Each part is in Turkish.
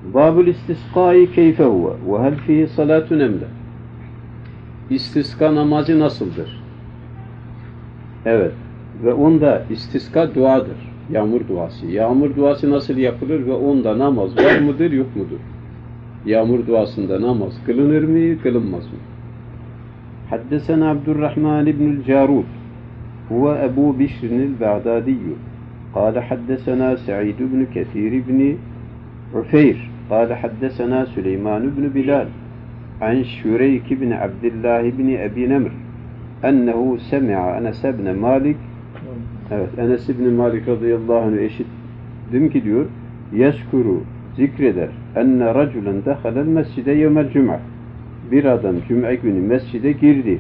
Babul istisqai keyfe huve ve hel fihi salatun emle. İstiska namazı nasıldır? Evet. Ve onda istiska duadır. Yağmur duası. Yağmur duası nasıl yapılır ve onda namaz var mıdır, yok mudur? Yağmur duasında namaz kılınır mı, kılınmaz mı? Haddesena Abdurrahman ibnül Carud huve Ebu Bişr'nil Bağdadiyyü قال حدثنا سعيد بن كثير بن عفير قال حدثنا سليمان بن بلال عن شريك بن عبد الله بن أبي نمر أنه سمع أنس بن مالك evet Enes ibn Malik radıyallahu anh eşittim ki diyor yeskuru zikreder enne raculen dehalel mescide yevmel cuma bir adam cuma günü mescide girdi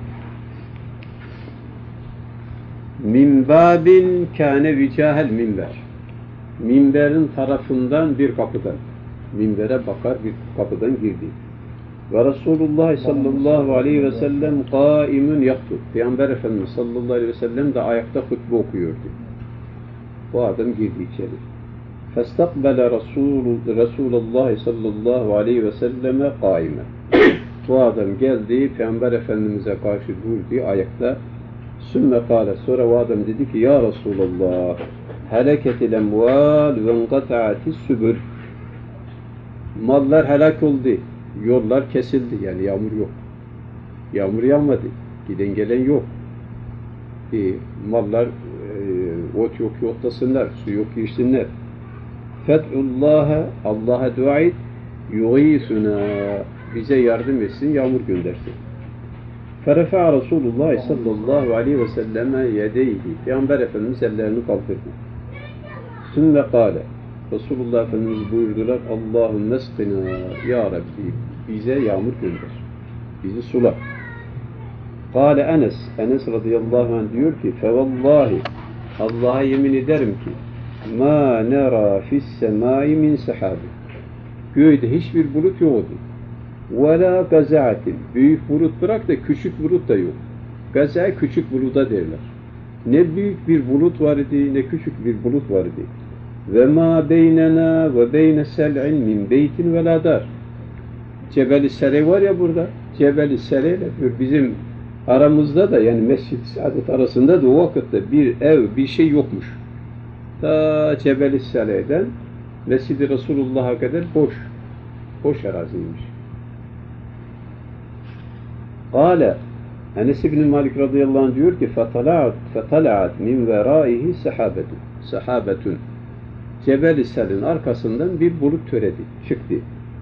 min babin kâne vicahel minber minberin tarafından bir kapıdan minbere bakar bir kapıdan girdi ve Resulullah sallallahu aleyhi ve sellem kaimun yaktub Peygamber Efendimiz sallallahu aleyhi ve sellem de ayakta hutbe okuyordu bu adam girdi içeri festakbele Resulullah sallallahu aleyhi ve selleme kaimen bu adam geldi Peygamber Efendimiz'e karşı durdu ayakta sümme kâle sonra o adam dedi ki ya Resulallah heleketil emval ve enqata'atis sübül mallar helak oldu yollar kesildi yani yağmur yok yağmur yağmadı giden gelen yok mallar ot yok otlasınlar su yok içsinler fethullâhe Allah'a dua et yuğîsuna bize yardım etsin yağmur göndersin ferefa Resulullah sallallahu aleyhi ve selleme yedeyhi Peygamber Efendimiz ellerini kaldırdı sümme kâle Resulullah Efendimiz buyurdular Allahümme esqina ya Rabbi bize yağmur gönder bizi sula kâle Enes radıyallahu anh diyor ki fevallahi Allah'a yemin ederim ki ma nera fissemâi min sehabi göğde hiçbir bulut yoktu ve la gazaatin büyük bulut bırak da küçük bulut da yok gaza küçük buluda derler ne büyük bir bulut vardı ne küçük bir bulut vardı ve ma beynena ve beyne sel'in min beytin ve la dar Cebel-i Sere var ya burada Cebel-i Sere ile bizim aramızda da yani Mescid-i Saadet arasında da o vakitte bir ev bir şey yokmuş ta Cebel-i Sere'den Mescid-i Resulullah'a kadar boş araziymiş Kâle Enes ibn Malik radıyallahu anh diyor ki fetalaat min verâihi sahabetun Cebel-i Sel'in arkasından bir bulut türedi, çıktı.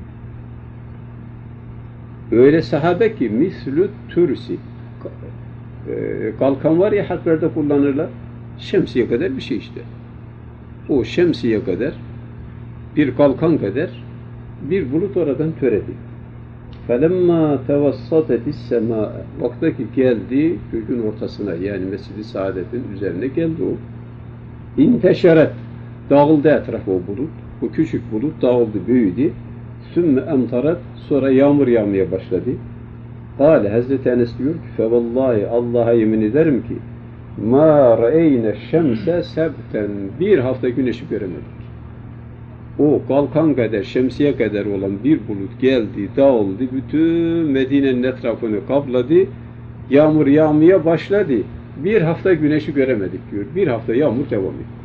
Öyle sahabe ki mislü türsi kalkan var ya harplerde kullanırlar şemsiye kadar bir şey işte. O şemsiye kadar bir kalkan kadar bir bulut oradan türedi. فَلَمَّا تَوَسَّتَتِ السَّمَاءَ Vaktaki geldi gökün ortasına yani Mescid-i Saadet'in üzerine geldi o. İnteşeret dağıldı etrafı o bulut. Bu küçük bulut dağıldı, büyüdü. Sümme emtarat sonra yağmur yağmaya başladı. Kâle Hazreti Enes diyor ki fevallahi Allah'a yemin ederim ki mâ re'eyne şemse sebten bir hafta güneşi göremedik. O kalkan kadar, şemsiye kadar olan bir bulut geldi, dağıldı, bütün Medine'nin etrafını kapladı, yağmur yağmaya başladı. Bir hafta güneşi göremedik diyor. Bir hafta yağmur devam etti.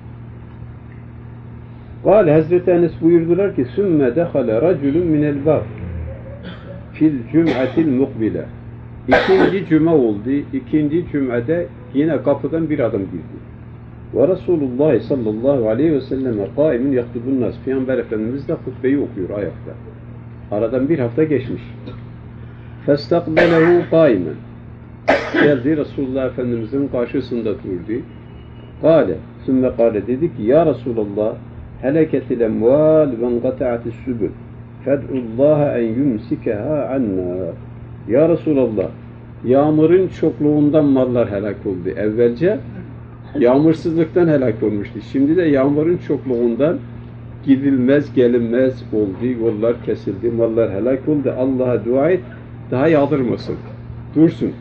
Kâle Hazreti Enes buyurdular ki sümme dehale raculun minel bab fil cum'atil mukbile İkinci cuma oldu. İkinci cum'ada yine kapıdan bir adam girdi. Ve Resulullah sallallahu aleyhi ve selleme kaimin yaktubun nas. Peygamber Efendimiz de hutbeyi okuyor ayakta. Aradan bir hafta geçmiş. Festakbelehu kaimen. Geldi Resulullah Efendimizin karşısında durdu. Kâle, sümme kâle dedi ki ya Resulallah heleketil emval ve enqata'atis sübül fed'ullaha en yumsikeha anna. Ya Resulallah yağmurun çokluğundan mallar helak oldu. Evvelce yağmursuzluktan helak olmuştu. Şimdi de yağmurun çokluğundan gidilmez, gelinmez oldu. Yollar kesildi, mallar helak oldu. Allah'a dua et, daha yağdırmasın. Dursun.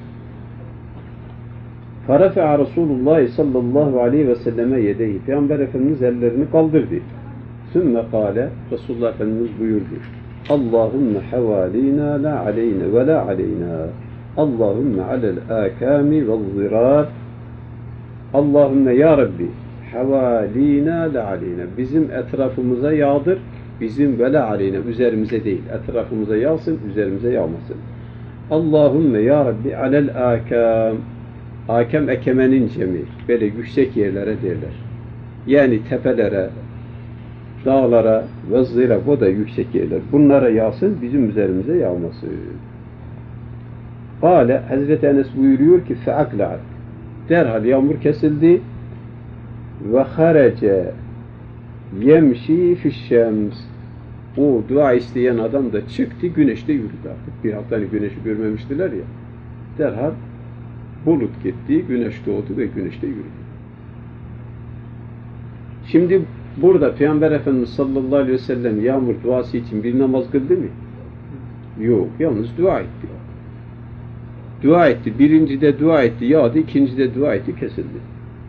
Farafa'a Resulullah sallallahu aleyhi ve selleme yedeyhi. Peygamber Efendimiz ellerini kaldırdı. Sümme kâle, Resulullah Efendimiz buyurdu. Allahümme havalina la aleyne ve la aleyna. Allahümme alel âkâmi vel zirar. Allahümme ya Rabbi havalina la aleyna. Bizim etrafımıza yağdır. Bizim ve la aleyna. Üzerimize değil. Etrafımıza yağsın, üzerimize yağmasın. Allahümme ya Rabbi alel âkâm. Âkâm ekemenin cemi. Böyle yüksek yerlere derler. Yani tepelere, dağlara ve zira, o da yüksek yerler. Bunlara yağsın, bizim üzerimize yağmasın. Kâle, Hazreti Enes buyuruyor ki feakla'at. Derhal yağmur kesildi ve harece yemşi fişşems. O dua isteyen adam da çıktı, güneşte yürüdü artık. Bir hafta güneşi görmemiştiler ya. Derhal bulut gitti, güneş doğdu ve güneşte yürüdü. Şimdi burada Peygamber Efendimiz sallallahu aleyhi ve sellem yağmur duası için bir namaz kıldı mı? Yok, yalnız dua etti. Dua etti, birincide dua etti, yağdı, ikincide dua etti, kesildi.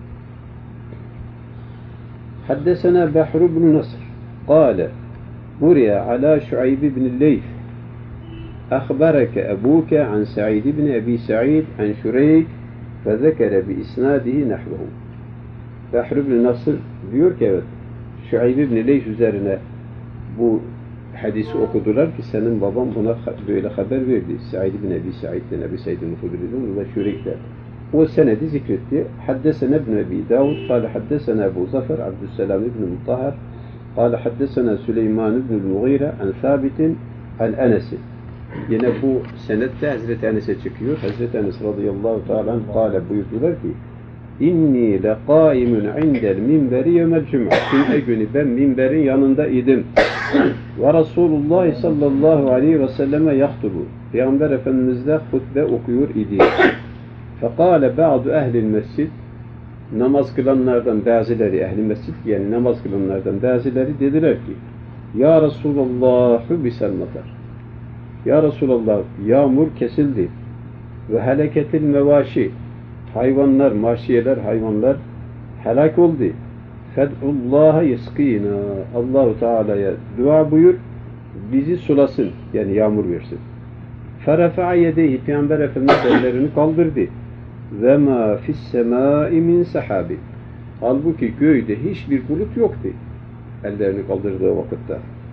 Haddesena Behr ibn Nasr, kâle, Muriya ala Şuayb ibn Leyth, أخبرك أبوك عن سعيد بن أبي سعيد عن شريك فذكر بإسناده نحوه. Behr ibn Nasr diyor ki evet, Şuayb ibn Leyth üzerine bu hadisi okudular ki senin baban buna böyle haber verdi. Sa'id ibn Ebi Sa'id'den, Ebi Sa'id'in Hudri'den ve Şureyh'den. O senedi zikretti. Haddesena ibn Ebi Davud, kâle haddesena Ebu Zafer, Abdüsselam ibn Mutahhar, kâle haddesena Süleyman ibn Mughire, an Thabit'in, an Enes'i. Yine bu senette Hazreti Enes'e çıkıyor. Hazreti Enes radıyallahu ta'ala kâle buyurdular ki İnni leqâimun indel minberi yevmel cum'a. Cuma günü ben minberin yanında idim. Ve Resulullah sallallahu aleyhi ve selleme yahtubu. Peygamber Efendimiz de hutbe okuyor idi. Fekâle ba'du ehlil mescid. Namaz kılanlardan bazıları, ehli mescid yani namaz kılanlardan bazıları dediler ki Ya Resulallah hübisel matar. Ya Resulallah yağmur kesildi. Ve heleketil mevaşi. Hayvanlar, maşiyeler, hayvanlar helak oldu. Fed'ullaha yeskînâ. Allah-u Teala'ya dua buyur, bizi sulasın, yani yağmur versin. Ferefa'a yedeyhi, Peygamber Efendimiz ellerini kaldırdı. Ve mâ fissemâi min sahabi. Halbuki göğde hiçbir bulut yoktu. Ellerini kaldırdığı vakitte.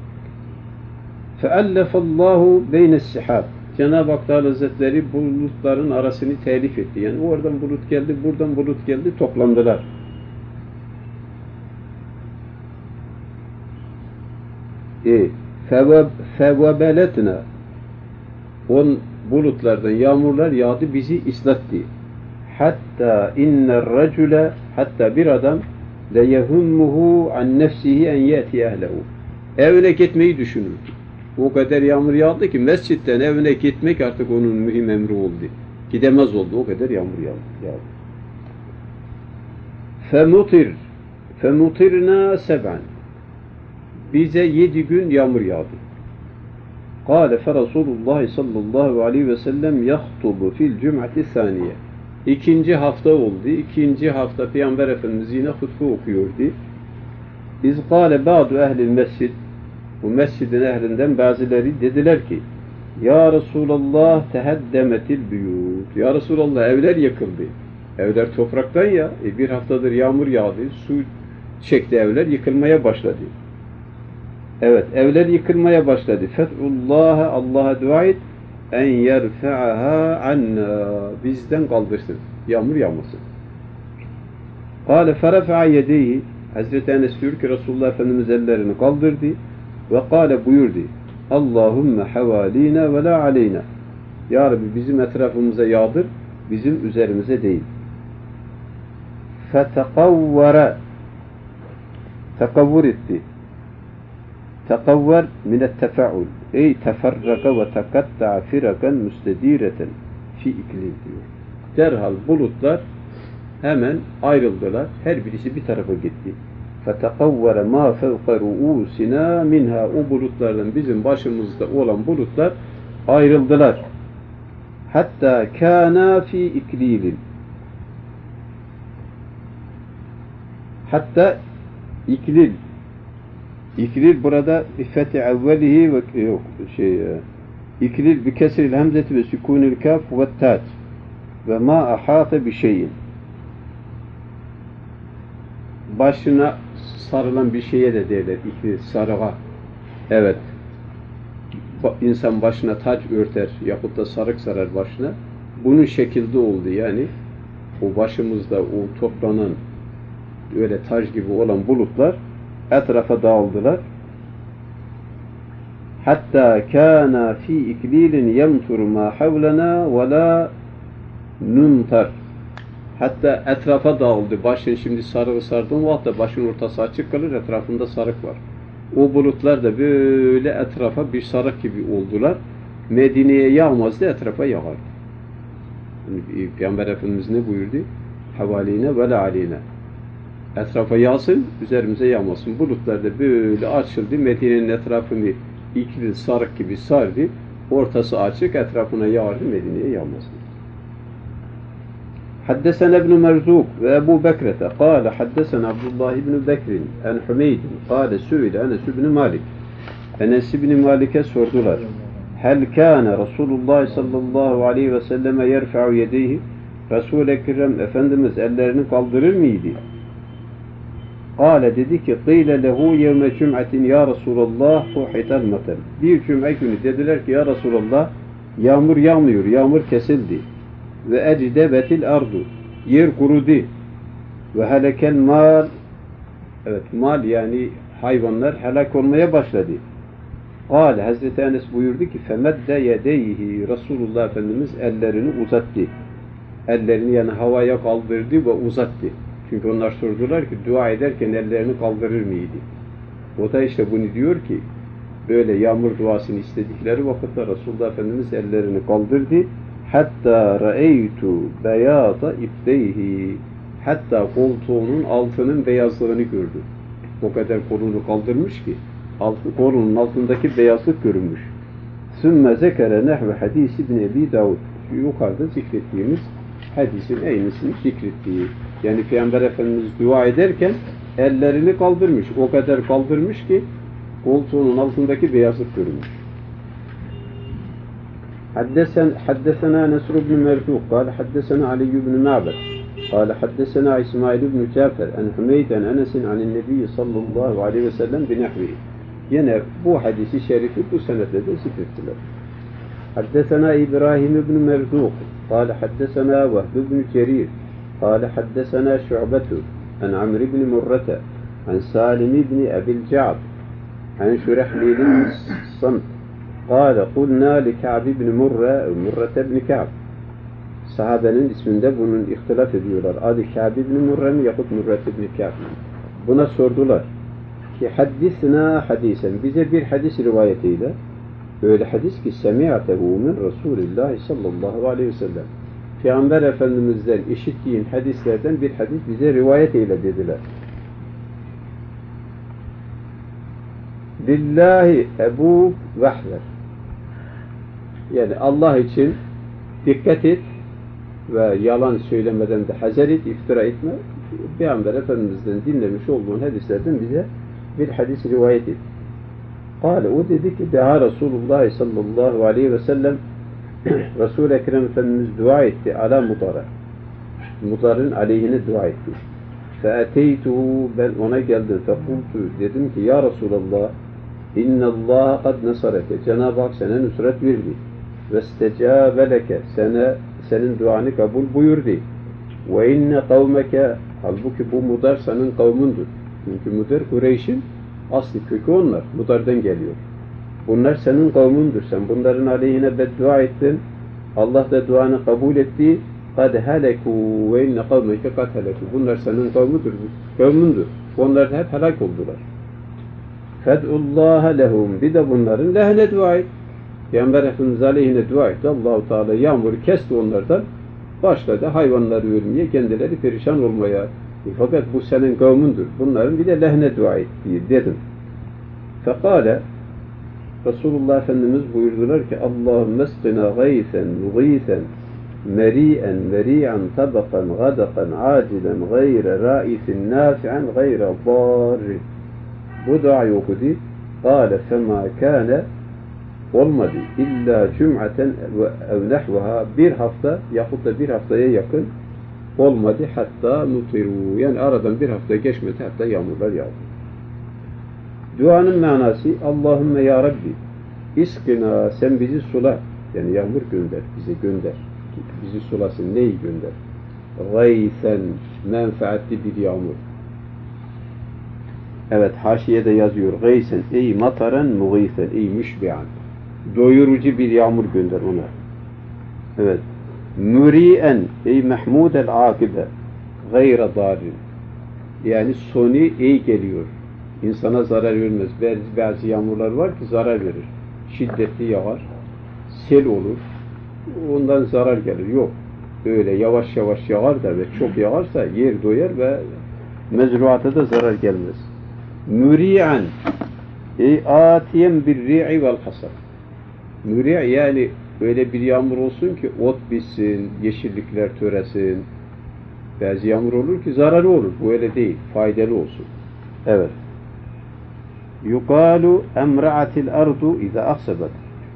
Feellefallahu beyne's-sihâb. Cenab-ı Hak Teala Hazretleri bulutların arasını telif etti. Yani oradan bulut geldi, buradan bulut geldi, toplandılar. Fevebeletna. On bulutlardan yağmurlar yağdı, bizi ıslattı. Hatta inner racule, hatta bir adam le yehummuhu an nefsihi en yeti ehlehu. Evine gitmeyi düşünürdü. O kadar yağmur yağdı ki mescitten evine gitmek artık onun mühim emri oldu. Gidemez oldu. O kadar yağmur yağdı. Femutirna seb'an. Bize 7 gün yağmur yağdı. Kâle fe Resulullah sallallahu aleyhi ve sellem yahtubu fil cum'ati saniye. İkinci hafta oldu. İkinci hafta Peygamber Efendimiz yine hutbe okuyordu. İz kâle ba'du ehlil mescid. Bu mescidin ehlinden bazıları dediler ki Ya Resulallah teheddemetil büyut. Ya Resulallah evler yıkıldı. Evler topraktan ya. Bir haftadır yağmur yağdı. Su çekti, evler yıkılmaya başladı. Evet, evler yıkılmaya başladı. Fethullah'a, Allah'a dua et en yerfe'aha anna. Bizden kaldırsın. Yağmur yağmasın. Kâle ferefa'a yedeyhi. Hazreti Enes diyor ki Resulullah Efendimiz ellerini kaldırdı. Ve kâle buyurdu. Allahümme havalina ve la aleyna. Ya Rabbi bizim etrafımıza yağdır, bizim üzerimize değil. Fetekavvara. Tekavvur etti. Tekavver minet tefa'ul. Ey teferraka ve tekatta'a firakan müstedireten fi iklil diyor. Derhal bulutlar hemen ayrıldılar. Her birisi bir tarafa gitti. فَتَقَوَّرَ مَا فَوْقَ رُؤُوسِنَا minha. O bulutlardan bizim başımızda olan bulutlar ayrıldılar. Hatta kana fi iklilin. Hatta iklil. İklil burada bi fethi evvelihi ve yok İklil bi kesril hamzeti ve sükunil kaf ve tat ve ma ahate bi şeyin. Başına sarılan bir şeye de derler. İklil, sarığa. Evet. İnsan başına taç örter yahut da sarık sarar başına. Bunun şekilde oldu yani. O başımızda o toplanan öyle taç gibi olan bulutlar etrafa dağıldılar. Hatta kana fi iklilin yemtur ma havlana ve la nuntar. Hatta etrafa dağıldı. Başın şimdi sarığı sardığın vakitte başın ortası açık kalır, etrafında sarık var. O bulutlar da böyle etrafa bir sarık gibi oldular. Medine'ye yağmazdı, etrafa yağardı. Yani Peygamber Efendimiz ne buyurdu? Havaline ve la aleyne. Etrafa yağsın, üzerimize yağmasın. Bulutlar da böyle açıldı. Medine'nin etrafını ikili sarık gibi sardı. Ortası açık, etrafına yağardı, Medine'ye yağmasın. حدثنا ابن مرزوق وأبو بكرة قال حدثنا عبد الله بن بكر عن حميد قال سئل أنس بن مالك Enes bin Malik'e sordular. Hel kâne Resulullah sallallahu aleyhi ve selleme yerfa'u yedeyhi? Resul-i Ekrem Efendimiz ellerini kaldırır mıydı? Kâle dedi ki qîle lehu yevme cum'atin ya Resulallah fuhitel matar. Bir cum'a günü dediler ki ya Resulallah yağmur yağmıyor, yağmur kesildi. Ve ecdebetil ardu. Yer kurudu. Ve helekel mal. Evet, mal yani hayvanlar helak olmaya başladı. Kâle Hazreti Enes buyurdu ki femedde yedeyhi. Resulullah Efendimiz ellerini uzattı. Ellerini yani havaya kaldırdı ve uzattı. Çünkü onlar sordular ki dua ederken ellerini kaldırır mıydı? O da işte bunu diyor ki böyle yağmur duasını istedikleri vakitte Resulullah Efendimiz ellerini kaldırdı. Hatta ra'eytu beyada ibdeyhi. Hatta koltuğunun altının beyazlığını gördü. O kadar kolunu kaldırmış ki kolunun altındaki beyazlık görünmüş. Sümme zekere nehve hadisi ibn Ebi Davud. Yukarıda zikrettiğimiz hadisin aynısını zikrettiği. Yani Peygamber Efendimiz dua ederken ellerini kaldırmış. O kadar kaldırmış ki koltuğunun altındaki beyazlık görünmüş. حدثنا نصر بن مرزوق قال حدثنا علي بن معبد قال حدثنا إسماعيل بن جعفر عن حميد عن أنس عن النبي صلى الله عليه وسلم بنحوه. Yine bu hadisi şerifi bu senetle de zikrettiler. حدثنا إبراهيم بن مرزوق قال حدثنا وهب بن جرير قال حدثنا شعبة عن عمرو بن مرة عن سالم بن أبي الجعد عن شرحبيل بن الصمت قال قلنا لكعب بن مرة بن كعب. Sahabenin isminde bunun ihtilaf ediyorlar. Adı Ka'b ibn Murre mi yahut Murre ibn Ka'b. Buna sordular ki haddisna hadisen, bize bir hadis rivayet eyle. Öyle hadis ki semi'atehu min Resulillah sallallahu aleyhi ve sellem. Peygamber Efendimiz'den işittiğin hadislerden bir hadis bize rivayet eyle dediler. Lillahi ebu vahver. Yani Allah için dikkat et ve yalan söylemeden de hazer et, iftira etme. Peygamber Efendimiz'den dinlemiş olduğun hadislerden bize bir hadis rivayet et. Kâle, o dedi ki daha Resulullah sallallahu aleyhi ve sellem Resul-i Ekrem Efendimiz dua etti ala Mudar'a. Mudar'ın aleyhine dua etti. Fe'ateytuhu, ben ona geldim. Fekultu, dedim ki ya Resulallah İnnallâhe kad nesareke. Cenab-ı Hak sana nusret verdi. Ve istecâbe leke. Senin duanı kabul buyurdu. Ve inne kavmeke. Halbuki bu Mudar senin kavmundur. Çünkü Mudar Kureyş'in asli kökü onlar. Mudar'dan geliyor. Bunlar senin kavmundur. Sen bunların aleyhine beddua ettin. Allah da duanı kabul etti. Kad heleku ve inne kavmeke kad heleku. Bunlar senin kavmundur. Onlar da hep helak oldular. Fed'ullaha lehum. Bir de bunların lehine dua et. Peygamber Efendimiz aleyhine dua etti. Allah-u Teala yağmuru kesti onlardan. Başladı hayvanları ölmeye, kendileri perişan olmaya. Fakat bu senin kavmundur. Bunların bir de lehine dua et dedim. Fekale Resulullah Efendimiz buyurdular ki Allahümme esqina gaysen, mugîsen, meri'en, tabakan, gadakan, acilen, gayre raisin, nafi'an, gayre darrin. Bu duayı okudu. Kâle femâ kâne olmadı. İlla cum'aten ev nehvaha bir hafta yahut da bir haftaya yakın olmadı. Hatta nutiru. Yani aradan bir hafta geçmedi. Hatta yağmurlar yağdı. Duanın manası Allahümme ya Rabbi iskina sen bizi sula. Yani yağmur gönder. Bize gönder. Bizi sulasın. Neyi gönder? Gaysen menfaatli bir yağmur. Evet, haşiyede yazıyor. Gaysen ey mataran mugîsen ey müşbi'an. Doyurucu bir yağmur gönder ona. Evet. Müri'en ey mahmudel akibe. Gayra darin. Yani sonu iyi geliyor. İnsana zarar vermez. Bazı yağmurlar var ki zarar verir. Şiddetli yağar. Sel olur. Ondan zarar gelir. Yok. Öyle yavaş yavaş yağar da ve çok yağarsa yer doyar ve mezruata da zarar gelmez. Müri'an ey atiyen bir ri'i vel hasar. Müri' yani öyle bir yağmur olsun ki ot bitsin, yeşillikler töresin. Bazı yağmur olur ki zararı olur. Bu öyle değil. Faydalı olsun. Evet. Yukalu emra'atil ardu iza aksabat.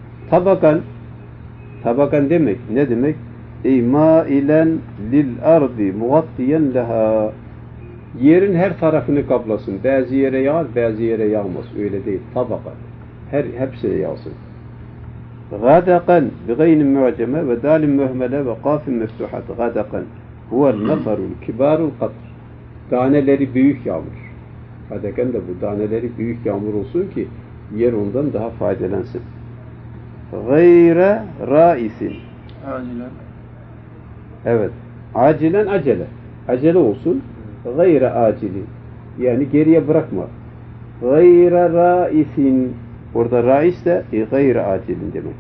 Tabakan demek ne demek? Ey mailen lil ardi mugattiyen leha. Yerin her tarafını kaplasın. Bazı yere yağar, bazı yere yağmaz. Öyle değil. Tabakan. Hepsine yağsın. Gadakan bi gaynin mu'ceme ve dalin mühmele ve kafin meftuhat. Gadakan huvel nafarul kibarul katr. Taneleri büyük yağmur. Gadakan da bu taneleri büyük yağmur olsun ki yer ondan daha faydalansın. Gayre raisin. Acilen. Evet. Acilen acele. Acele olsun. Gayre acili. Yani geriye bırakma. Gayre raisin. Orada rais de gayre acilin demek.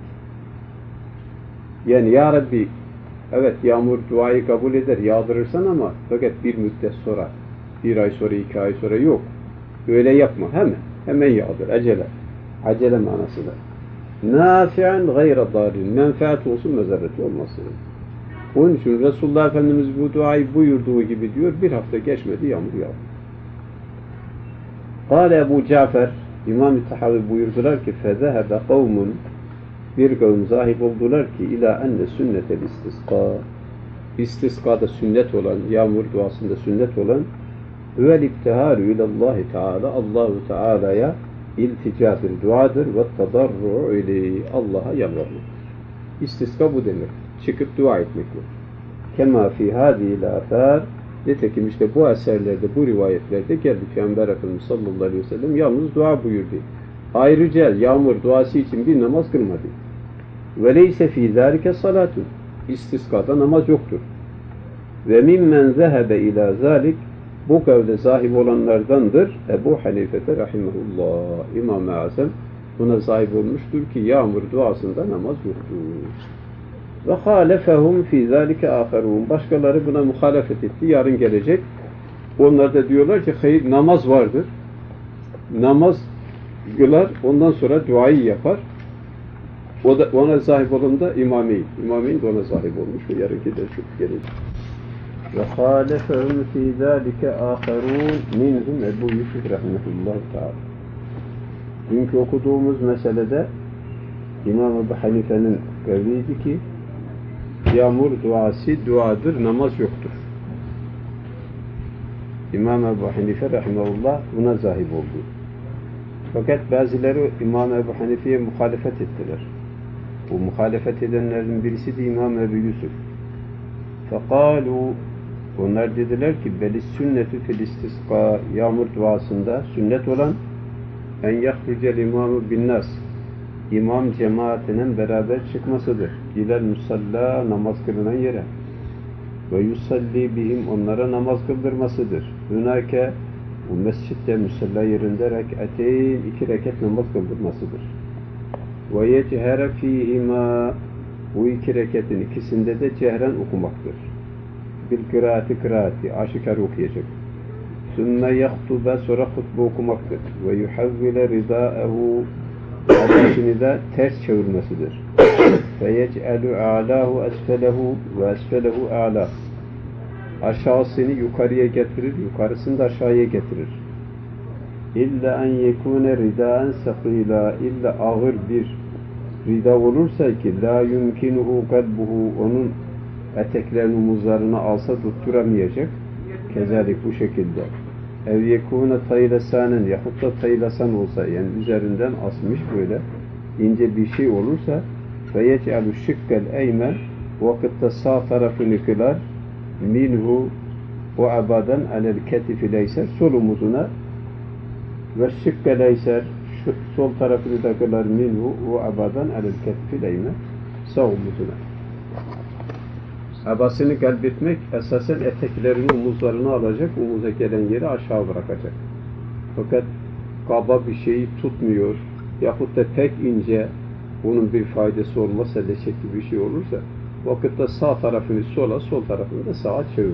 Yani ya Rabbi evet yağmur duayı kabul eder, yağdırırsan ama fakat bir müddet sonra, bir ay sonra, 2 ay sonra yok. Öyle yapma. Hemen yağdır. Acele manası da. Nafi'an gayre darin. Menfaat olsun, mezareti olmasın. Onun için Resulullah Efendimiz bu duayı buyurduğu gibi diyor, bir hafta geçmedi yağmur yağdı. Kâle Ebu Cafer, İmam-ı Tahavi buyurdular ki فَذَهَبَ قَوْمٌ bir kavim zahip oldular ki ila enne sünnetel istisqa. İstiskada sünnet olan, yağmur duasında sünnet olan vel ibtiharu ilallahi teala, Allahu Teala'ya ilticadır, duadır ve tadarru ile Allah'a yalvarmak. İstiska bu demek. Çıkıp dua etmek bu. Kema fi hadihi l-athar. Nitekim işte bu eserlerde, bu rivayetlerde geldi Peygamber Efendimiz sallallahu aleyhi ve sellem yalnız dua buyurdu. Ayrıca yağmur duası için bir namaz kılmadı. Ve leyse fî zâlike salâtun. İstiskada namaz yoktur. Ve mimmen zehebe ilâ zâlik, bu kavle zahib olanlardandır Ebu Hanifete rahimehullah. İmam-ı Azam buna sahip olmuştur ki yağmur duasında namaz yoktur. Ve hâlefehum fî zâlike âferûn. Başkaları buna muhalefet etti. Yarın gelecek. Onlar da diyorlar ki hayır, namaz vardır. Namaz kılar, ondan sonra duayı yapar. O da ona sahip olan da İmameyn. İmameyn de ona sahip olmuş ve yarınki de çok gelecek. Ve hâlefehum fî zâlike âferûn minhum Ebu Yusuf rahmetullah ta'ala. Dünkü okuduğumuz meselede İmam Ebu Hanife'nin kavliydi ki yağmur duası duadır, namaz yoktur. İmam Ebu Hanife rahmetullah buna sahip oldu. Fakat bazıları İmam Ebu Hanife'ye muhalefet ettiler. Bu muhalefet edenlerin birisi de İmam Ebu Yusuf. Fekalu, onlar dediler ki belis sünnetü fil istisqa, yağmur duasında sünnet olan en yahrucel imamu bin nas, imam cemaatinin beraber çıkmasıdır. İlel musalla, namaz kılınan yere. Ve yusalli bihim, onlara namaz kıldırmasıdır. Hünake, bu mescitte musalla yerinde rek'ateyn, 2 rekat namaz kıldırmasıdır. Ve yechera fîhima, bu 2 rekatın ikisinde de cehren okumaktır. Bil kıraati, aşikar okuyacak. Sümme yahtube, sonra hutbe okumaktır. Ve yuhavvile ridâehu, adasını da ters çevirmesidir. Ve yec'elu a'lahu esfelehu ve esfelehu a'la. Aşağısını yukarıya getirir, yukarısını da aşağıya getirir. İlla en yekune ridaen sakila, illa ağır bir rida olursa ki la yumkinuhu kalbuhu, onun eteklerini omuzlarına alsa tutturamayacak. Kezalik bu şekilde. Ev yekune taylasanen, yahut da taylasan olsa, yani üzerinden asmış böyle ince bir şey olursa ve yec'alu şıkkel eymen, vakitte sağ tarafını kılar minhu o abadan alel ketifi leyser, sol omuzuna ve şıkkel leyser, sol tarafını da kılar minhu o abadan alel ketifi leymen, sağ omuzuna. Abasını kalbetmek esasen eteklerini omuzlarına alacak, omuza gelen yeri aşağı bırakacak. Fakat kaba bir şeyi tutmuyor yahut da pek ince, bunun bir faydası olmazsa, leşekli bir şey olursa vakitte sağ tarafını sola, sol tarafını da sağa çevirir.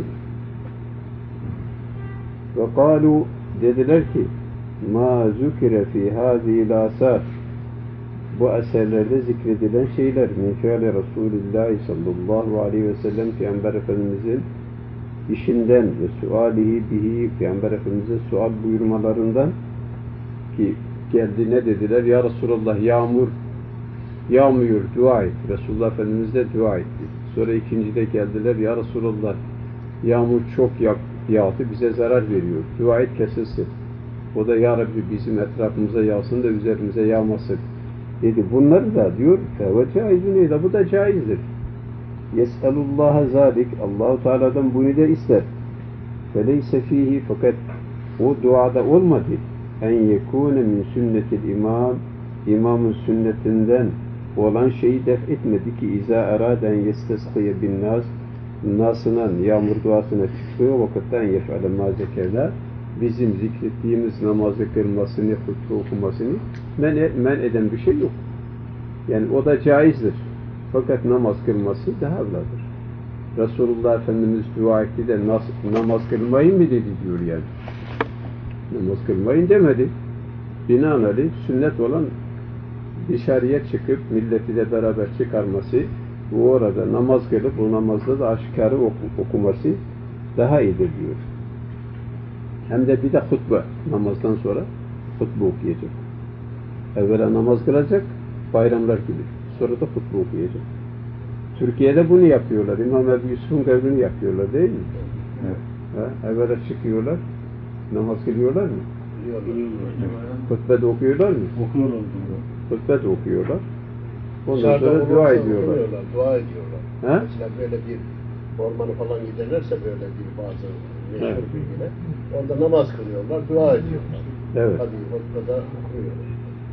Ve kâlu, dediler ki mâ zükire fî hâzîl âsâr, bu eserlerde zikredilen şeyler min fi'li Resulullah sallallahu aleyhi ve sellem, Peygamber Efendimizin işinden ve sualihi bihi, Peygamber Efendimiz'e sual buyurmalarından ki geldi ne dediler? Ya Resulallah, yağmur yağmıyor, dua et. Resulullah Efendimiz de dua etti. Sonra ikincide geldiler, ya Resulallah, yağmur çok yağdı, bize zarar veriyor. Dua et kesilsin. O da ya Rabbi bizim etrafımıza yağsın da üzerimize yağmasın dedi. Bunları da diyor ve caizun, bu da caizdir. Yes'elullaha zalik, Allah-u Teala'dan bunu da ister. Feleyse fihi, fakat o duada olmadı. En yekune min sünnetil imam, imamın sünnetinden olan şeyi def etmedi ki izâ erâden yestesqiye bin nas, nasının yağmur duasına çıktığı vakitte en yef'ale mâ zekerler, bizim zikrettiğimiz namazı kılmasını, hutbe okumasını men eden bir şey yok. Yani o da caizdir. Fakat namaz kılması daha evladır. Resulullah Efendimiz dua etti de namaz kılmayın mı dedi diyor yani. Namaz kılmayın demedi. Binaenaleyh sünnet olan dışarıya çıkıp milleti de beraber çıkarması, bu orada namaz kılıp bu namazda da aşikarı okuması daha iyidir diyor. Hem de bir de hutbe, namazdan sonra hutbe okuyacak. Evvela namaz kılacak, bayramlar gibi. Sonra da hutbe okuyacak. Türkiye'de bunu yapıyorlar. İmam Ebu Yusuf'un kavlini yapıyorlar değil mi? Evet. Ha, evvela çıkıyorlar, namaz kılıyorlar mı? Hutbe de okuyorlar mı? Okuyorlar. Hutbe de okuyorlar. Ondan sonra dua ediyorlar. Dua ediyorlar. Ha? Mesela böyle bir ormanı falan giderlerse böyle bir bazı meşhur bilgiler. Orada namaz kılıyorlar, dua ediyorlar. Evet. Tabii hutbede okuyorlar.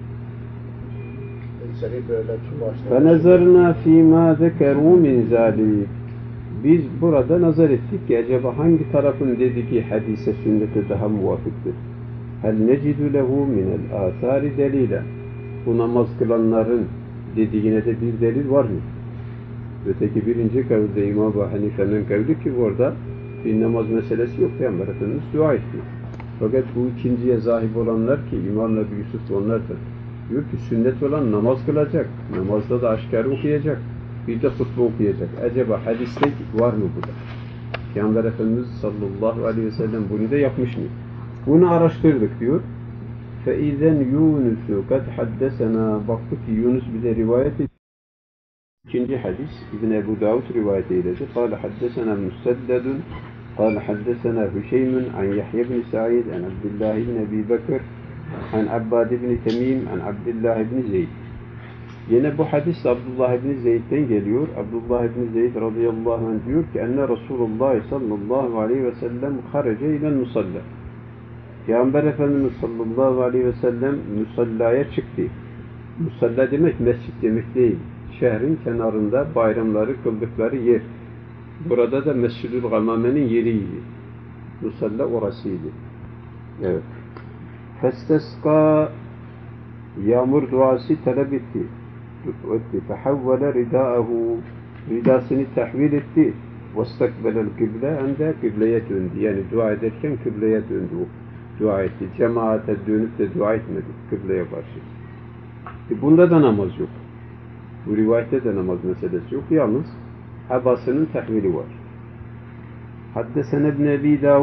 Seni böyle başlar. فَنَزَرْنَا ف۪ي مَا ذَكَرُوا مِنْ ذَٰلِكِ, biz burada nazar ettik ki acaba hangi tarafın dediği hadise, sünnete daha muvafıktır? هَلْ نَجِدُ لَهُ مِنَ الْآثَارِ دَلِيلًا, bu namaz kılanların dediğine de bir delil var mı? Öteki birinci kavlde İmam Ebu Hanife'nin kavli ki orada bir namaz meselesi yok. Peygamber Efendimiz dua etti. Fakat bu ikinciye zahip olanlar ki İmam Ebu Yusuf onlardır. Diyor ki sünnet olan namaz kılacak. Namazda da aşikar okuyacak. Bir de hutbe okuyacak. Acaba hadiste var mı bu da? Peygamber Efendimiz sallallahu aleyhi ve sellem bunu da yapmış mı? Bunu araştırdık diyor. فَاِذَنْ يُونُسُ قَدْ حَدَّسَنَا, baktık ki Yunus bize rivayet ediyor. İkinci hadis İbn Ebu Davud rivayet eyledi. قال حدثنا مسدد قال حدثنا هشيم عن يحيى بن سعيد عن عبد الله بن أبي بكر عن عباد بن تميم عن عبد الله بن زيد. Yine bu hadis Abdullah ibn Zeyd'den geliyor. Abdullah ibn Zeyd radıyallahu anh diyor ki enne Resulullah sallallahu aleyhi ve sellem harece ile musalla. Peygamber Efendimiz sallallahu aleyhi ve sellem musallaya çıktı. Musalla demek mescit demek değil. Şehrin kenarında bayramları kıldıkları yer. Burada da Mescid-ül Gamame'nin yeriydi. Musalla orasıydı. Evet. Festeska, yağmur duası talep etti. Fehevvele ridâehu, ridasını tahvil etti. Vestekbelel kıble, hem de kıbleye döndü. Yani dua ederken kıbleye döndü. Dua etti. Cemaate dönüp de dua etmedi kıbleye karşı. Bunda da namaz yok. Bu rivayette de namaz meselesi yok. Yalnız abasının tahvili var. Haddesene ibn Ebi Davud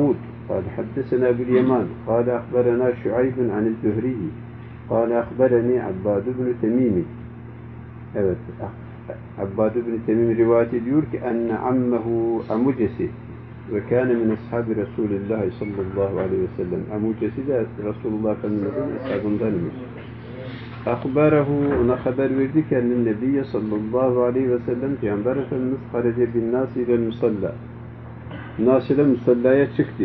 قال حدثنا أبو اليمان قال أخبرنا شعيب عن الزهري قال أخبرني عباد بن تميم. Evet, Abbad ibn Temim rivayet ediyor ki enne ammehu amcesi ve kâne min ashabi Resulullah sallallahu aleyhi ve sellem. Amcesi de Resulullah Efendimiz'in ashabındanmış. Akbarahu, ona haber verdi ki enne Nebiyye sallallahu aleyhi ve sellem Peygamber Efendimiz harece bin nâsi ile musalla. Nâs ile musallaya çıktı.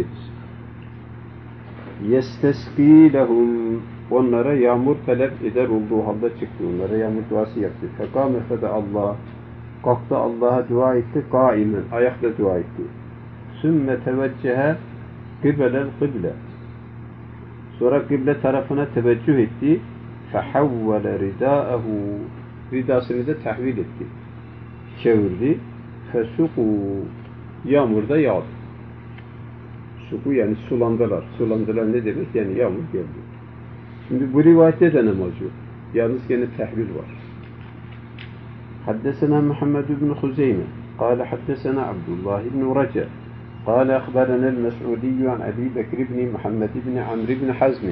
Yestesqî lehum, onlara yağmur talep eder olduğu halde çıktı. Onlara yağmur duası yaptı. Fekâme fede Allah, kalktı Allah'a dua etti. Kaimen, ayakla dua etti. Sümme teveccehe kıbelel kıble. Sonra kıble tarafına teveccüh etti. Fehevvele ridâehu, ridasını da tahvil etti. Çevirdi. Fesukû, yağmur da yağdı. Suku yani sulandılar. Sulandılar ne demek? Yani yağmur geldi. Şimdi bu rivayette de namaz yok. Yalnız gene tehvil var. Haddesena Muhammed ibn Huzeyme قال حدثنا عبد الله بن رجاء قال أخبرنا المسعودي عن أبي بكر بن محمد بن عمرو بن حزم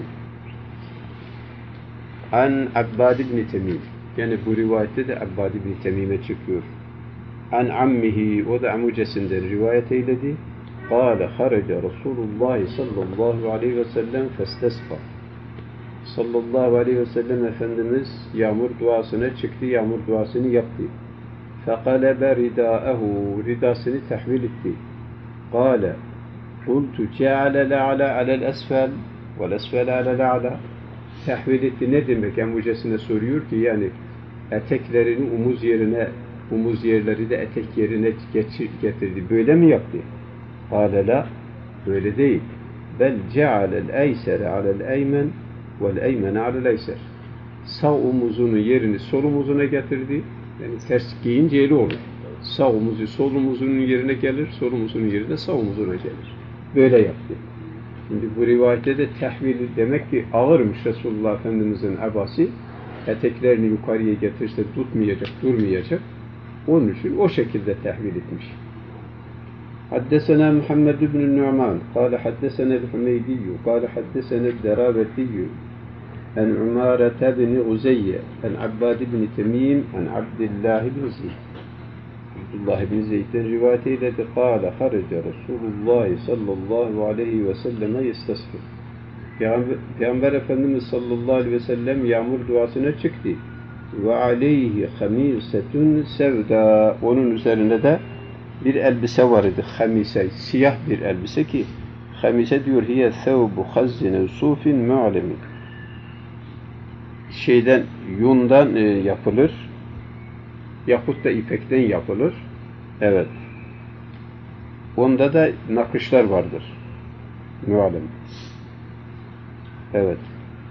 عن عباد بن تميم. Yani bu rivayette de Abbad ibn Temim'e çıkıyor. An ammihi, o da amcasından rivayet eyledi. قال خرج رسول الله صلى الله عليه وسلم فاستسقى. Sallallahu aleyhi ve sellem Efendimiz yağmur duasına çıktı, yağmur duasını yaptı. فَقَلَبَ رِدَاءَهُ, ridasını tahvil etti. قَالَ قُلْتُ جَعَلَ الْأَعْلَى عَلَى الْأَسْفَلِ وَالْأَسْفَلَ عَلَى الْأَعْلَى. Tahvil etti ne demek? Amcasına soruyor ki yani eteklerini omuz yerine, omuz yerleri de etek yerine getirdi. Böyle mi yaptı? قَالَ لَا, böyle değil. بَلْ جَعَلَ الْاَيْسَرَ عَلَى الْاَيْمَنِ وَالْاَيْمَنَ عَلَى الْاَيْسَرِ. Sağ omuzunun yerini sol omuzuna getirdi. Yani ters giyince eli olur. Sağ omuzu sol omuzunun yerine gelir, sol omuzunun yerine sağ omuzuna gelir. Böyle yaptı. Şimdi bu rivayette de tehvil demek ki ağırmış Resulullah Efendimiz'in abası. Eteklerini yukarıya getirse tutmayacak, durmayacak. Onun için o şekilde tehvil etmiş. حدثنا محمد بن النعمان قال حدثنا الحميدي قال حدثنا الدراوردي عن عمارة بن غزية عن عباد بن تميم عن عبد الله بن زيد. عبد الله بن زيد'den rivayet eyledi. قال خرج رسول الله صلى الله عليه وسلم يستسقي. Peygamber Efendimiz sallallahu aleyhi ve sellem yağmur duasına çıktı. Ve aleyhi hamisetun sevda. Onun üzerine de bir elbise var idi. Hamise, siyah bir elbise ki hamise diyor hiye thawbu hazzine sufin mu'lemin. Şeyden, yundan yapılır. Yahut da ipekten yapılır. Evet. Onda da nakışlar vardır. Mu'lem. Evet.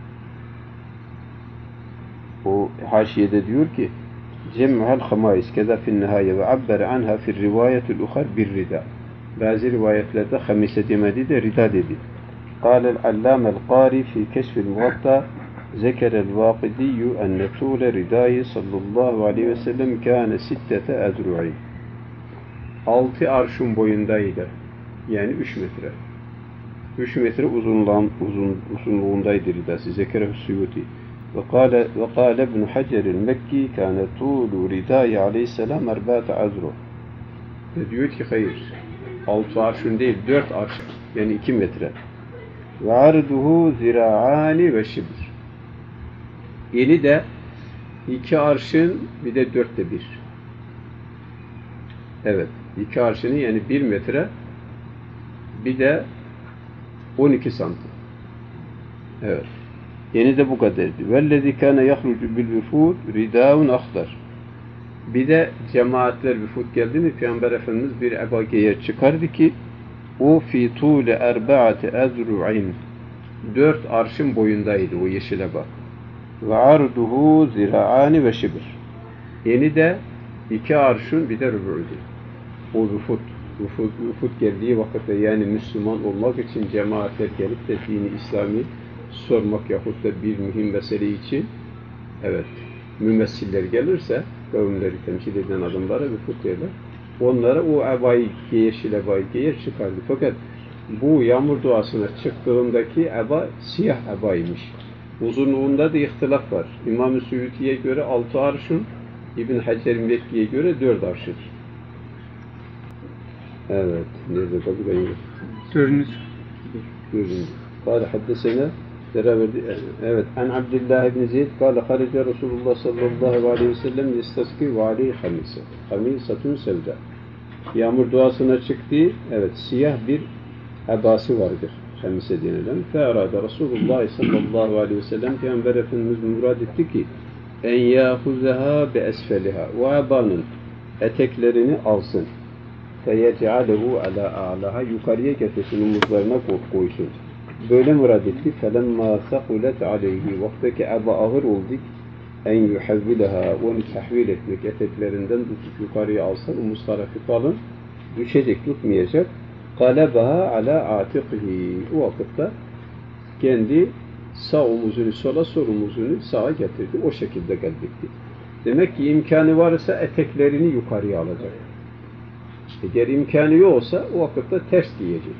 O haşiyede diyor ki cem'uhal hamais keda fin nihaye ve abbere anha fir rivayetul ukhar bir rida. Bazı rivayetlerde hamise demedi de rida dedi. قال العلامة القاري في كشف الموطأ ذكر الواقدي أن طول رداء صلى الله عليه وسلم كان 6 أذرع. 6 arşın boyundaydı. Yani 3 metre. 3 metre uzunluğundaydı ridası. Zekerehu Suyuti. وقال ابن حجر المكي كان طول رداء عليه السلام 4 أذرع. Diyor ki hayır. 6 arşın değil, 4 arşın. Yani 2 metre. Ve arduhu ziraani ve şibr. Eni de 2 arşın bir de 4'te 1. Evet. 2 arşını yani 1 metre bir de 12 santim. Evet. Yeni de bu kadardı. Vellezî kâne yahrucu bil vüfûd ridâun ahdar. Bir de cemaatler vüfud geldi mi Peygamber Efendimiz bir ebageye çıkardı ki o fî tûle 4 ezru'in 4 arşın boyundaydı o yeşil ebak. Ve arduhu zira'ani ve şibr. Yeni de 2 arşın bir de rübû'ydu. O vüfud geldiği vakitte yani Müslüman olmak için cemaatler gelip de dini İslami sormak yahut da bir mühim mesele için evet mümessiller gelirse kavimleri temsil eden adamlara vüfud derler. Onlara o ebayı, yeşil ebayı giyer çıkardı. Fakat bu yağmur duasına çıktığındaki eba siyah ebaymış. Uzunluğunda da ihtilaf var. İmam-ı Suyuti'ye göre 6 arşın, İbn Hacer Mekki'ye göre 4 arşın. Evet. Nerede bakayım? Dördüncü. قال حدثنا evet an Abdullah ibn Zeyd قال خرج Resulullah sallallahu aleyhi ve sellem yestasqi ve aleyhi hamisatun sevda. Yağmur duasına çıktı. Evet, siyah bir ebası vardır. Hamise denilen. Fe'arada Resulullah sallallahu aleyhi ve sellem Peygamber Efendimiz murad etti ki en yâhuzeha be esfeliha. O ebanın eteklerini alsın. Feyec'alehu ala a'laha. Yukarıya getirsin, omuzlarına koysun. Böyle murad etti. فَلَمَّا ثَقُلَتْ عَلَيْهِ Vaktaki eba ağır olduk. En yuhavvileha. Onu tahvil etmek. Eteklerinden tutup yukarıya alsan omuz tarafı kalın. Düşecek, tutmayacak. قَلَبَهَا عَلَى عَاتِقِهِ O vakitte kendi sağ omuzunu sola, sol omuzunu sağa getirdi. O şekilde geldik. Demek ki imkanı varsa eteklerini yukarıya alacak. Eğer imkanı yoksa o vakitte ters giyecek.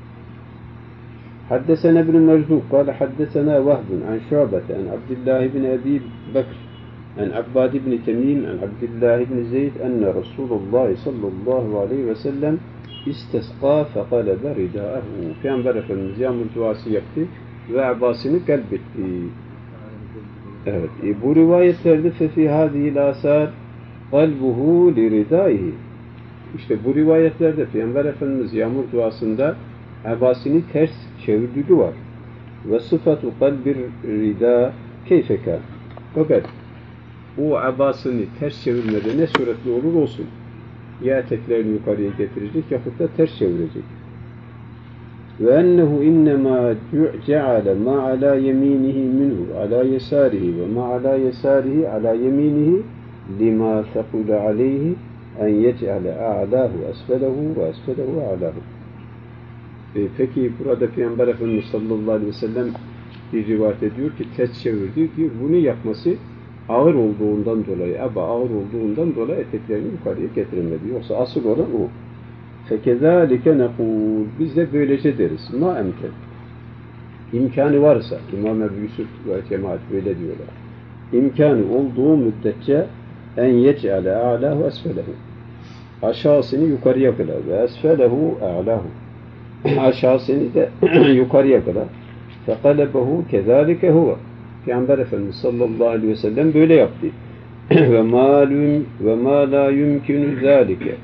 حدثنا ابن مرزوق قال حدثنا وهب عن شعبة عن عبد الله بن أبي بكر عن عباد بن تميم عن عبد الله بن زيد أن رسول الله صلى الله عليه وسلم istisqa feqalebe ridâehu. Peygamber Efendimiz yağmur duası yaptı ve abasını kalbetti. Evet. Bu rivayetlerde fefi hâzihil âsâr kalbuhu li ridâihi. İşte bu rivayetlerde Peygamber Efendimiz yağmur duasında abasını ters çevirdiği var. Ve sıfatu kalbir ridâ keyfeka. Fakat o abasını ters çevirmede ne suretli olur olsun. Ya eteklerini yukarıya getirecek yahut da ters çevirecek. Ve ennehu innemâ ce'ale ma alâ yemînihi minhu alâ yesârihi ve ma alâ yesârihi alâ yemînihi limâ fekule aleyhi en yec'ale a'lâhu esfelehu ve esfelehu a'lâhu. Peki burada Peygamber Efendimiz sallallahu aleyhi ve sellem bir rivayet ediyor ki ters çevirdi ki bunu yapması ağır olduğundan dolayı, ağır olduğundan dolayı eteklerini yukarıya getiremedi. Yoksa asıl olan o. فَكَذَٰلِكَ نَقُولُ Biz de böylece deriz. مَا اَمْكَنْ İmkanı varsa, İmam Ebu Yusuf ve cemaat böyle diyorlar. İmkanı olduğu müddetçe en yec'ale a'lahu esfelehu. Aşağısını yukarıya kılar ve esfelehu a'lahu. Aşağısını da yukarıya kılar. فَقَلَبَهُ كَذَٰلِكَ هُوَ Peygamber Efendimiz sallallahu aleyhi ve sellem böyle yaptı. ve ma la yumkinu zalike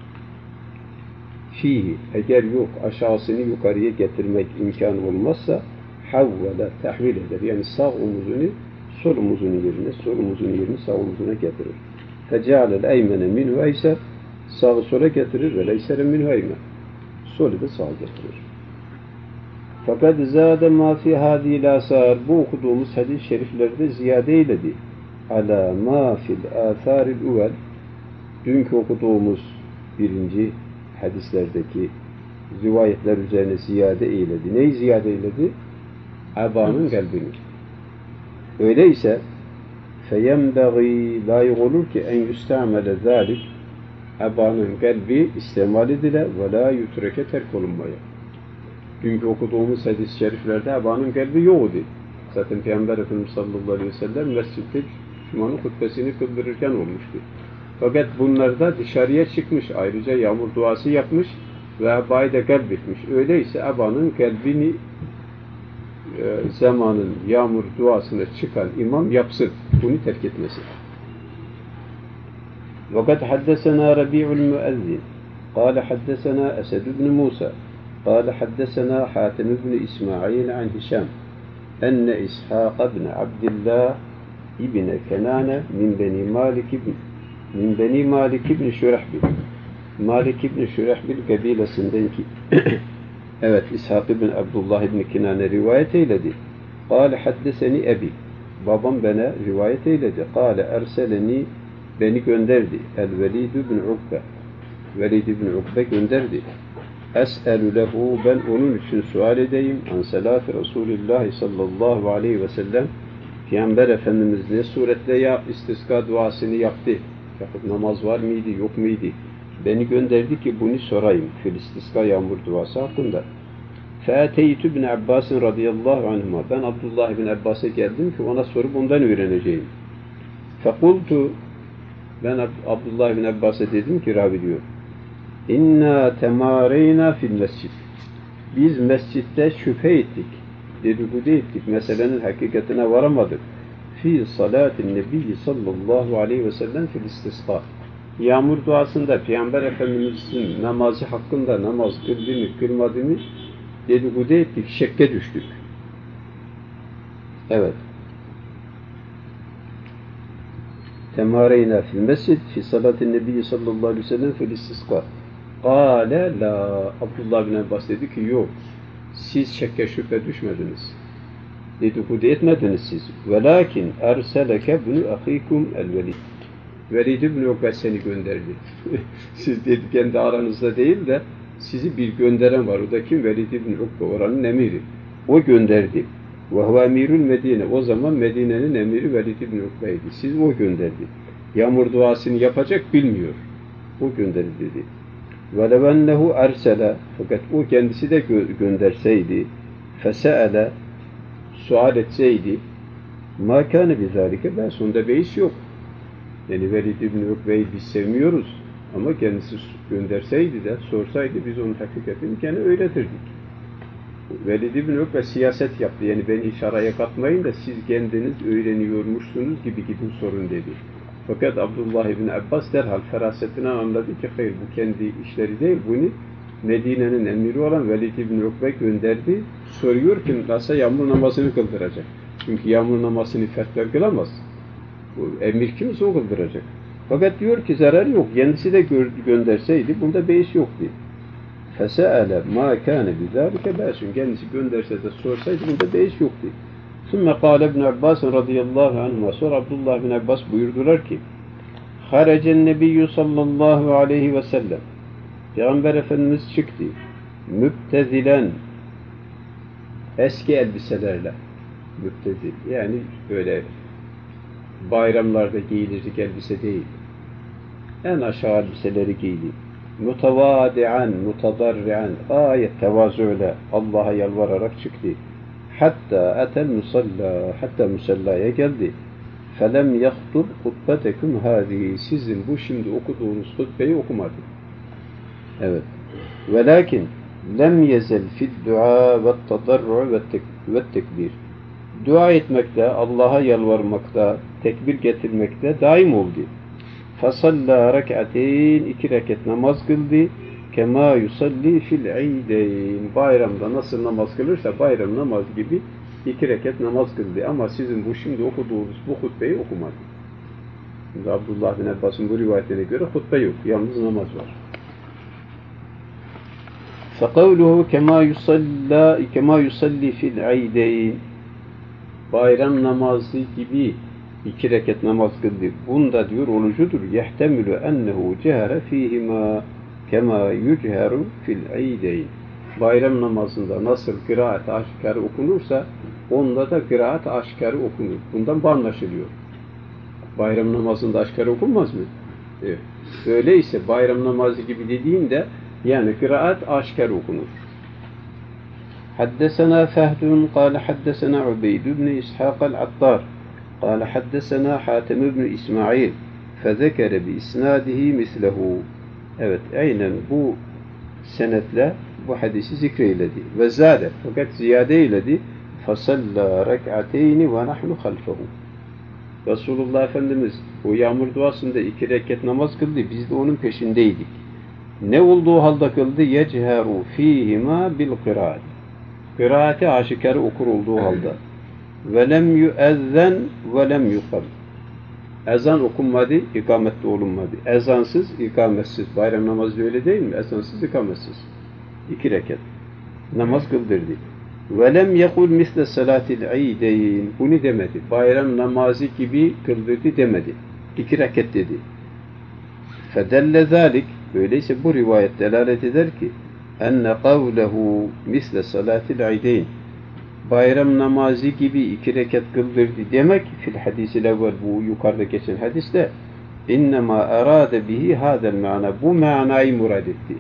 fihi eğer yok aşağısını yukarıya getirmek imkanı olmazsa havvele tahvil eder. Yani sağ omuzunu sol omuzunun yerine, sol omuzunun yerine sağ omuzuna getirir. Fecealel eymene minhu eyser sağı sola getirir ve leysere minhu eymen. Solu da sağa getirir. Fakat zâde mâ fî hâdîl âsâr bu okuduğumuz hadis-i şeriflerde ziyade eyledi. Alâ mâ fil âthâril uvel dünkü okuduğumuz birinci hadislerdeki rivayetler üzerine ziyade eyledi. Neyi ziyade eyledi? Abanın kalbini. Öyleyse feyembegî layık olur ki en yüstemele zâlik abanın kalbi istemal edile ve la yutreke terk olunmaya. Dünkü okuduğumuz hadis-i şeriflerde abanın kalbi yoktu. Zaten Peygamber Efendimiz sallallahu aleyhi ve sellem mescitte Cuma'nın hutbesini kıldırırken olmuştu. Fakat bunlarda dışarıya çıkmış, ayrıca yağmur duası yapmış ve abayı da kalbetmiş. Öyleyse abanın kalbini zamanın yağmur duasına çıkan imam yapsın. Bunu terk etmesin. وقد حدثنا ربيع المؤذن قال حدثنا أسد بن موسى قال حدثنا حاتم بن إسماعيل عن هشام أن إسحاق بن عبد الله ابن كنانة من بني مالك بن شرحبيل Malik ibn Şurehbil kabilesinden ki evet İshak ibn Abdullah ibn Kinane rivayet eyledi. Kâle haddeseni ebi babam bana rivayet eyledi. Kâle erseleni beni gönderdi. El-Velid ibn Ukbe Velid ibn Ukbe gönderdi. Es'elu lehu ben onun için sual edeyim. An salati Resulullah sallallahu aleyhi ve sellem Peygamber Efendimiz ne suretle ya istisqa duasını yaptı. Namaz var mıydı yok muydu? Beni gönderdi ki bunu sorayım. Fil istisqa yağmur duası hakkında. فَاَتَيْتُ بْنِ عَبَّاسٍ رَضِيَ اللّٰهُ عَنْهُمَا Ben Abdullah bin Abbas'a geldim ki ona sorup ondan öğreneceğim. فَقُلْتُ Ben Abdullah bin Abbas'a dedim ki ravi diyor. İnna temareyna fil mescid. Biz mescitte şüphe ettik. Dedikodu ettik. Meselenin hakikatine varamadık. Fi salatin nebiyyi sallallahu aleyhi ve sellem fil istisqa. Yağmur duasında Peygamber Efendimiz'in namazı hakkında namaz kıldı mı kılmadı mı dedikodu ettik. Şekke düştük. Evet. Temareyna fil mescid fi salatin nebiyyi sallallahu aleyhi ve sellem fil istisqa. Kâle la. Abdullah bin Abbas dedi ki yok. Siz şekke şüphe düşmediniz. Dedikodu etmediniz siz. Velakin erseleke bunu ahikum el velid. Velid ibn Ukbe seni gönderdi. Siz dedi kendi aranızda değil de sizi bir gönderen var. O da kim? Velid ibn Ukbe oranın emiri. O gönderdi. Ve huve emirül Medine. O zaman Medine'nin emiri Velid ibn Ukbe'ydi. Siz o gönderdi. Yağmur duasını yapacak bilmiyor. O gönderdi dedi. وَلَوَنَّهُ اَرْسَلَ Fakat o kendisi de gönderseydi فَسَأَلَ Sual etseydi مَا كَانَ بِذَٰلِكَ Ben sonunda beis yok. Yani Velid ibn Ukbe'yi biz sevmiyoruz. Ama kendisi gönderseydi de sorsaydı biz onun hakikatini gene öğretirdik. Velid ibn Ukbe siyaset yaptı. Yani beni hiç araya katmayın da siz kendiniz öğreniyormuşsunuz gibi sorun dedi. Fakat Abdullah ibn Abbas derhal ferasetinden anladı ki hayır bu kendi işleri değil, bunu Medine'nin emiri olan Velid ibn Ukbe gönderdi. Soruyor ki nasıl yağmur namazını kıldıracak. Çünkü yağmur namazını fertler kılamaz. Bu emir kimse o kıldıracak. Fakat diyor ki zarar yok. Kendisi de gönderseydi bunda beis yoktu. فَسَأَلَ مَا كَانَ بِذَٰلِكَ بَأْسٌ Kendisi gönderse de sorsaydı bunda beis yoktu. ثُمَّ قَالَ ابْنُ عَبَّاسٍ رَضِيَ اللّٰهُ عَنْهُمَا Sonra Abdullah bin Abbas buyurdular ki خَرَجَ النَّبِيُّ sallallahu aleyhi ve sellem Peygamber Efendimiz çıktı. Mübtezilen eski elbiselerle mübtezil yani böyle bayramlarda giyilecek elbise değil. En aşağı elbiseleri giydi. Mutavadi'an, mutadarri'an ayet tevazuyla Allah'a yalvararak çıktı. Hatta etel musalla, hatta musallaya geldi. Felem yahtub hutbetekum hâzihi. Sizin bu şimdi okuduğunuz hutbeyi okumadı. Evet. Velakin lem yezel fid dua ve tadarru ve tekbir. Dua etmekte, Allah'a yalvarmakta, tekbir getirmekte daim oldu. Fasalla rek'ateyn 2 rekat namaz kıldı. Kema yusalli fil eydeyn. Bayramda nasıl namaz kılırsa bayram namaz gibi 2 rekat namaz kıldı. Ama sizin bu şimdi okuduğunuz bu hutbeyi okumadı. Şimdi Abdullah bin Abbas'ın bu rivayetine göre hutbe yok. Yalnız namaz var. فَقَوْلُهُ كَمَا يُصَلِّ فِي الْعَيْدَيْنِ Bayram namazı gibi 2 rekat namaz kıldı. Bunda diyor olucudur. يَحْتَمِلُ اَنَّهُ جَهَرَ ف۪يهِمَا كَمَا يُجْهَرُ فِي الْعَيْدَيْنِ Bayram namazında nasıl kıraat aşikarı okunursa onda da kıraat aşikarı okunur. Bundan bu anlaşılıyor. Bayram namazında aşikarı okunmaz mı? Evet. Öyleyse bayram namazı gibi dediğinde yani kıraat aşikar okunur. Haddesena Fehdun قال حدثنا عبيد بن إسحاق العطار قال حدثنا حاتم بن إسماعيل فذكر بإسناده مثله. Evet, aynen bu senetle bu hadisi zikreyledi. Ve zade, fakat ziyade eyledi. فَصَلَّى رَكْعَتَيْنِ وَنَحْنُ خَلْفَهُ Resulullah Efendimiz o yağmur duasında 2 rekat namaz kıldı. Biz de onun peşindeydik. Ne olduğu halde kıldı? يَجْهَرُ ف۪يهِمَا بِالْقِرَاءِ Kıraati aşikar okur olduğu halde. وَلَمْ يُؤَذَّنْ وَلَمْ يُقَمْ Ezan okunmadı, ikamette olunmadı. Ezansız, ikametsiz. Bayram namazı öyle değil mi? Ezansız, ikametsiz. 2 rekat namaz kıldırdı. وَلَمْ يَقُلْ مِثْلَ سَلَاتِ الْعِيدَيْنِ Bunu demedi. Bayram namazı gibi kıldırdı demedi. 2 rekat dedi. فَدَلَّ ذَٰلِكِ Öyleyse bu rivayet delalet eder ki enne kavlehu misle salatil aydeyn bayram namazı gibi 2 rekat kıldırdı demek fil hadis-i evvel bu yukarıda geçen hadiste innema erade bihi hadel mana bu manayı murad etti.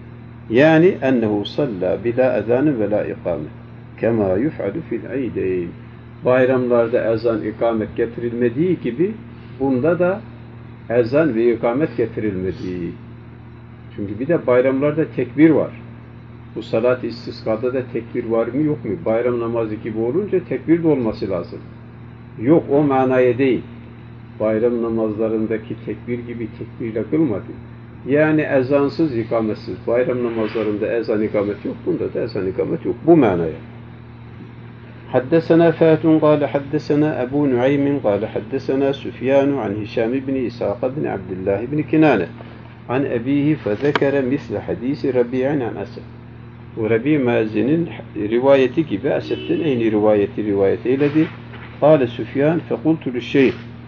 Yani ennehu salla bila ezanı ve la ikame. Kema yuf'alu fil eydeyn. Bayramlarda ezan, ikamet getirilmediği gibi bunda da ezan ve ikamet getirilmediği. Çünkü bir de bayramlarda tekbir var. Bu salat-ı istiskada da tekbir var mı yok mu? Bayram namazı gibi olunca tekbir de olması lazım. Yok, o manaya değil. Bayram namazlarındaki tekbir gibi tekbirle kılmadı. Yani ezansız, ikametsiz. Bayram namazlarında ezan, ikamet yok. Bunda da ezan, ikamet yok. Bu manaya. حدثنا فات قال حدثنا أبو نعيم قال حدثنا سفيان عن هشام بن إسحاق بن عبد الله بن كنانة عن أبيه فذكر مثل حديث ربيع عن أسد. وربيع مازن'in rivayeti gibi Esed'den aynı rivayet eyledi. قال سفيان فقلت للشيخ.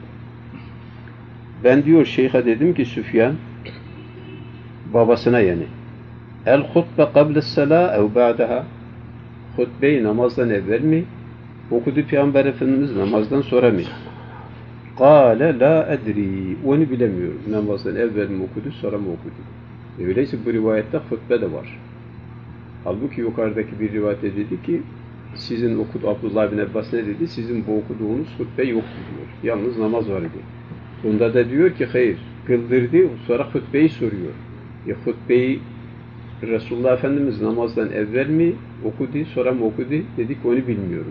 Ben diyor şeyha dedim ki Süfyan babasına yani. El hutbe kables sala ev ba'daha. Hutbeyi namazdan evvel mi? Okudu Peygamber Efendimiz namazdan sonra mı? Kâle la edri. Onu bilemiyorum. Namazdan evvel mi okudu, sonra mı okudu? Öyleyse bu rivayette hutbe de var. Halbuki yukarıdaki bir rivayette dedi ki sizin Abdullah bin Abbas ne dedi? Sizin bu okuduğunuz hutbe yoktu diyor. Yalnız namaz var idi. Bunda da diyor ki hayır, kıldırdı, sonra hutbeyi soruyor. Hutbeyi Resulullah Efendimiz namazdan evvel mi okudu, sonra mı okudu? Dedik onu bilmiyorum.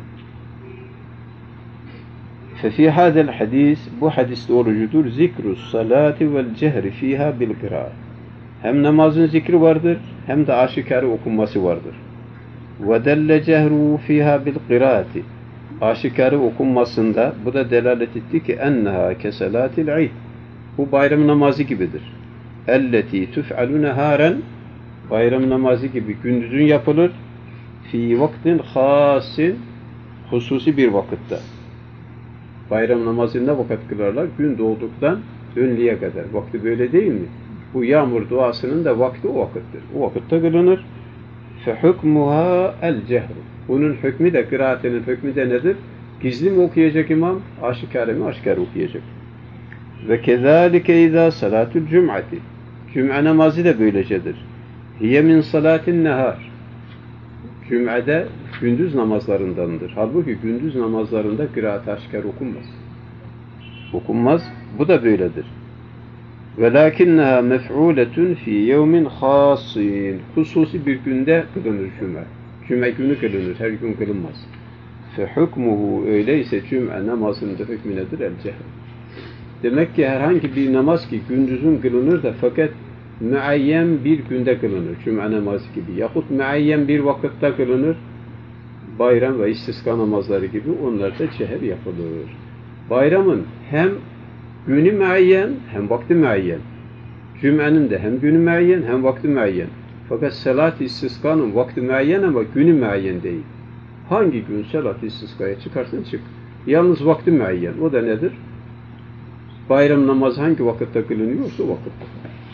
فَفِي هَذَا الْحَدِيثِ Bu hadiste orucudur. Zikru salati vel cehri fiha bil kıraat. Hem namazın zikri vardır, hem de aşikarı okunması vardır. وَدَلَّ جَهْرُهُ فِيهَا بِالْقِرَاتِ Aşikarı okunmasında bu da delalet etti ki enneha keselatil eid. Bu bayram namazı gibidir. Elleti tuf'alu neharen bayram namazı gibi gündüzün yapılır. Fi vaktin hasin hususi bir vakitte. Bayram namazında vakit kılarlar. Gün doğduktan önlüğe kadar. Vakti böyle değil mi? Bu yağmur duasının da vakti o vakittir. O vakitte kılınır. فَحُكْمُهَا الْجَهْرُ Bunun hükmü de, kıraatinin hükmü de nedir? Gizli mi okuyacak imam? Aşikare mi? Aşikare okuyacak. Ve kezalike izâ salâtul cum'ati Cum'a namazı da böylecedir. Hiye min salâtin nehâr Cum'ada gündüz namazlarındandır. Halbuki gündüz namazlarında kıraat aşikare okunmaz. Okunmaz. Bu da böyledir. وَلَاكِنَّهَا مَفْعُولَةٌ فِي يَوْمٍ خَاصٍ Hususi bir günde kılınır Cuma. Cuma günü kılınır, her gün kılınmaz. فَحُكْمُهُ Öyleyse Cuma namazının da hükmü nedir? El-cehr. Demek ki herhangi bir namaz ki gündüzün kılınır da fakat müayyen bir günde kılınır. Cuma namazı gibi. Yahut müayyen bir vakitte kılınır. Bayram ve istisqa namazları gibi onlar da cehr yapılır. Bayramın hem günü müayyen hem vakti müayyen. Cüm'enin de hem günü müayyen hem vakti müayyen. Fakat salat-ı istiskanın vakti müayyen ama günü müayyen değil. Hangi gün salat-ı istiskaya çıkarsın çık. Yalnız vakti müayyen. O da nedir? Bayram namazı hangi vakitte kılınıyorsa o vakitte.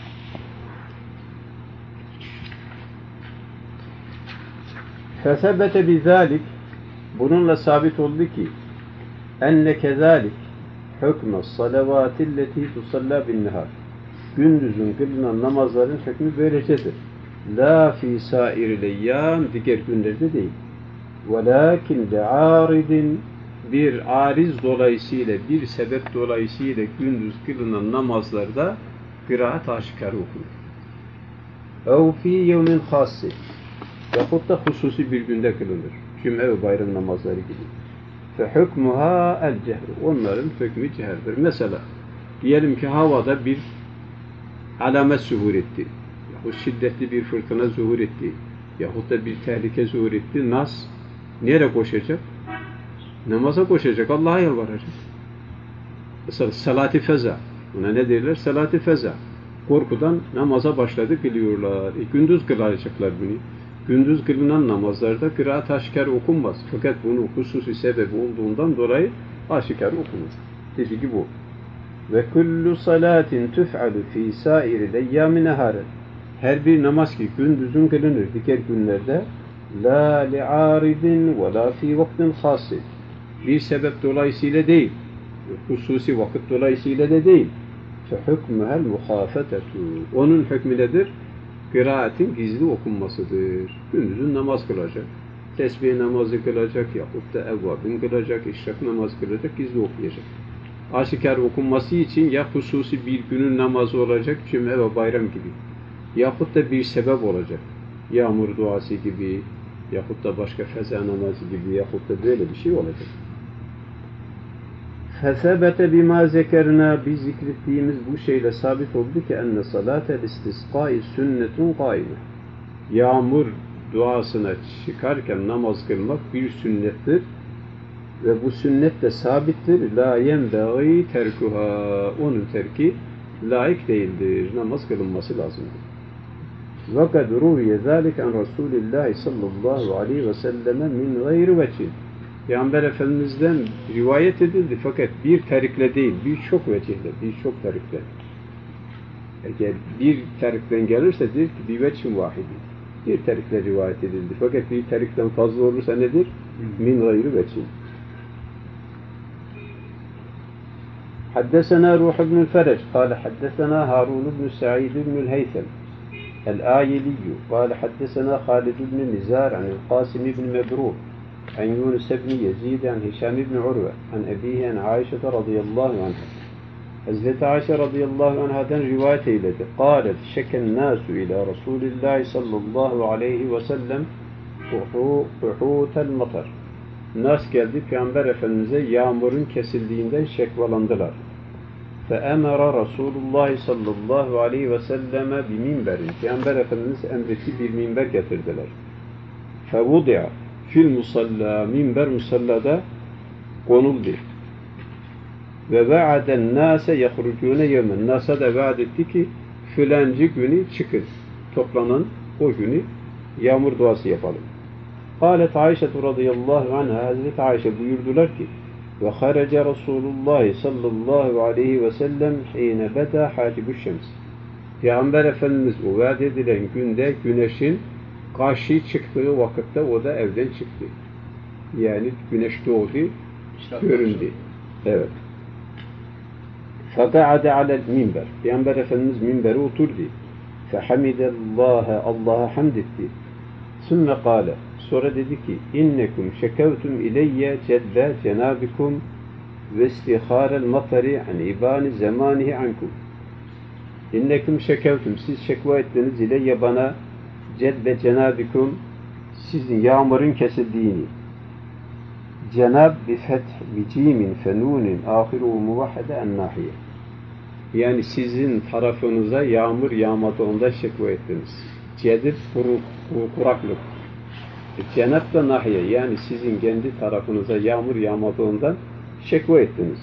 Fesebete bizalik bununla sabit oldu ki enne kezalik hükmü salavatilleti tusalla bin nehar gündüzün kılınan namazların hükmü böylecedir. La fi sairil eyyam diğer günlerde değil. Velakin li'aridin bir ariz dolayısıyla, bir sebep dolayısıyla gündüz kılınan namazlarda kıraat aşikar okunur. Ev fi yevmin khassi yahut da hususi bir günde kılınır. Cuma ve bayram namazları gibi. فَحُكْمُهَا الْجَهْرُ Onların hükmü ceherdir. Mesela diyelim ki havada bir alamet zuhur etti. Yahut şiddetli bir fırtına zuhur etti. Yahut da bir tehlike zuhur etti. Nas nereye koşacak? Namaza koşacak. Allah'a yalvaracak. Mesela salat-ı feza. Buna ne derler? Salat-ı feza. Korkudan namaza başladı kılıyorlar. Gündüz kılacaklar bunu. Gündüz kılınan namazlarda kıraat aşikar okunmaz. Fakat bunun hususi sebebi olduğundan dolayı aşikar okunur. Dedi ki bu. Ve kullu salatin tuf'alu fi sairil eyyâmi nehâren. Her bir namaz ki gündüzün kılınır diğer günlerde la li'aridin ve la fi vaktin khâsî. Bir sebep dolayısıyla değil. Hususi vakit dolayısıyla da değil. Fe hükmühel muhafetetu. Onun hükmü nedir? kıraatin gizli okunmasıdır. Gündüzün namaz kılacak, tesbih namazı kılacak, yahut da evvabin kılacak, işrak namazı kılacak, gizli okuyacak. Aşikar okunması için ya hususi bir günün namazı olacak, cüme ve bayram gibi, yahut da bir sebep olacak. Yağmur duası gibi, yahut da başka feza namazı gibi, yahut da böyle bir şey olacak. فَثَبَتَ بِمَا زَكَرْنَا Biz zikrettiğimiz bu şeyle sabit oldu ki enne salate istisqai sünnetun kaime. Yağmur duasına çıkarken namaz kılmak bir sünnettir ve bu sünnet de sabittir. La yenbeği terkuha. Onun terki layık değildir. Namaz kılınması lazımdır. وَقَدْ رُوِيَ ذَٰلِكَ عَنْ رَسُولِ اللّٰهِ sallallahu aleyhi ve selleme min gayri vecih. Peygamber Efendimiz'den rivayet edildi fakat bir tarikle değil, birçok vecihle, birçok tarikle. Eğer bir tarikten gelirse der ki bir vechin vahidi. Bir tarikle rivayet edildi. Fakat bir tarikten fazla olursa nedir? Min gayri vechin. حدثنا روح بن الفرج قال حدثنا هارون بن سعيد بن الهيثم الآيلي قال حدثنا خالد بن نزار عن القاسم بن مبروك عن يونس بن يزيد عن هشام بن عروة عن أبيه عن عائشة رضي الله عنها. Hazreti Ayşe radıyallahu anhadan rivayet eyledi. قالت شك الناس إلى رسول الله sallallahu aleyhi ve sellem قحوط المطر. Nas geldi Peygamber Efendimiz'e yağmurun kesildiğinden şekvalandılar. فَاَمَرَ رَسُولُ اللّٰهِ sallallahu aleyhi ve selleme بِمِنْبَرٍ Peygamber Efendimiz emretti bir minber getirdiler. فَوُضِعَ fil musalla, minber musallada konuldu. Ve ve'aden nase yahrucune yemen. Nasa da vaat etti ki filancı günü çıkın. Toplanan o günü yağmur duası yapalım. Kâlet Ayşe radıyallahu anha Hazreti Ayşe buyurdular ki ve haraca Resulullah sallallahu aleyhi ve sellem hine beda hacibu şems. Peygamber Efendimiz o vaat edilen günde güneşin karşı çıktığı vakitte o da evden çıktı. Yani güneş doğdu, göründü. Evet. فَقَعَدَ عَلَى الْمِنْبَرِ Peygamber Efendimiz minbere oturdu. فَحَمِدَ اللّٰهَ Allah'a hamd etti. ثُمَّ قَالَ Sonra dedi ki اِنَّكُمْ شَكَوْتُمْ اِلَيَّ جَدَّ جَنَابِكُمْ وَاسْتِخَارَ الْمَطَرِ عَنْ اِبَانِ زَمَانِهِ عَنْكُمْ اِنَّكُمْ شَكَوْتُمْ Siz şekva ettiniz ile bana cedde cenabikum sizin yağmurun kesildiğini. Cenab bi feth bi cimin fenunin ahiru muvahhede en nahiye. Yani sizin tarafınıza yağmur yağmadığında şekva ettiniz. Cedid kuraklık. Cenab da nahiye yani sizin kendi tarafınıza yağmur yağmadığından şekva ettiniz.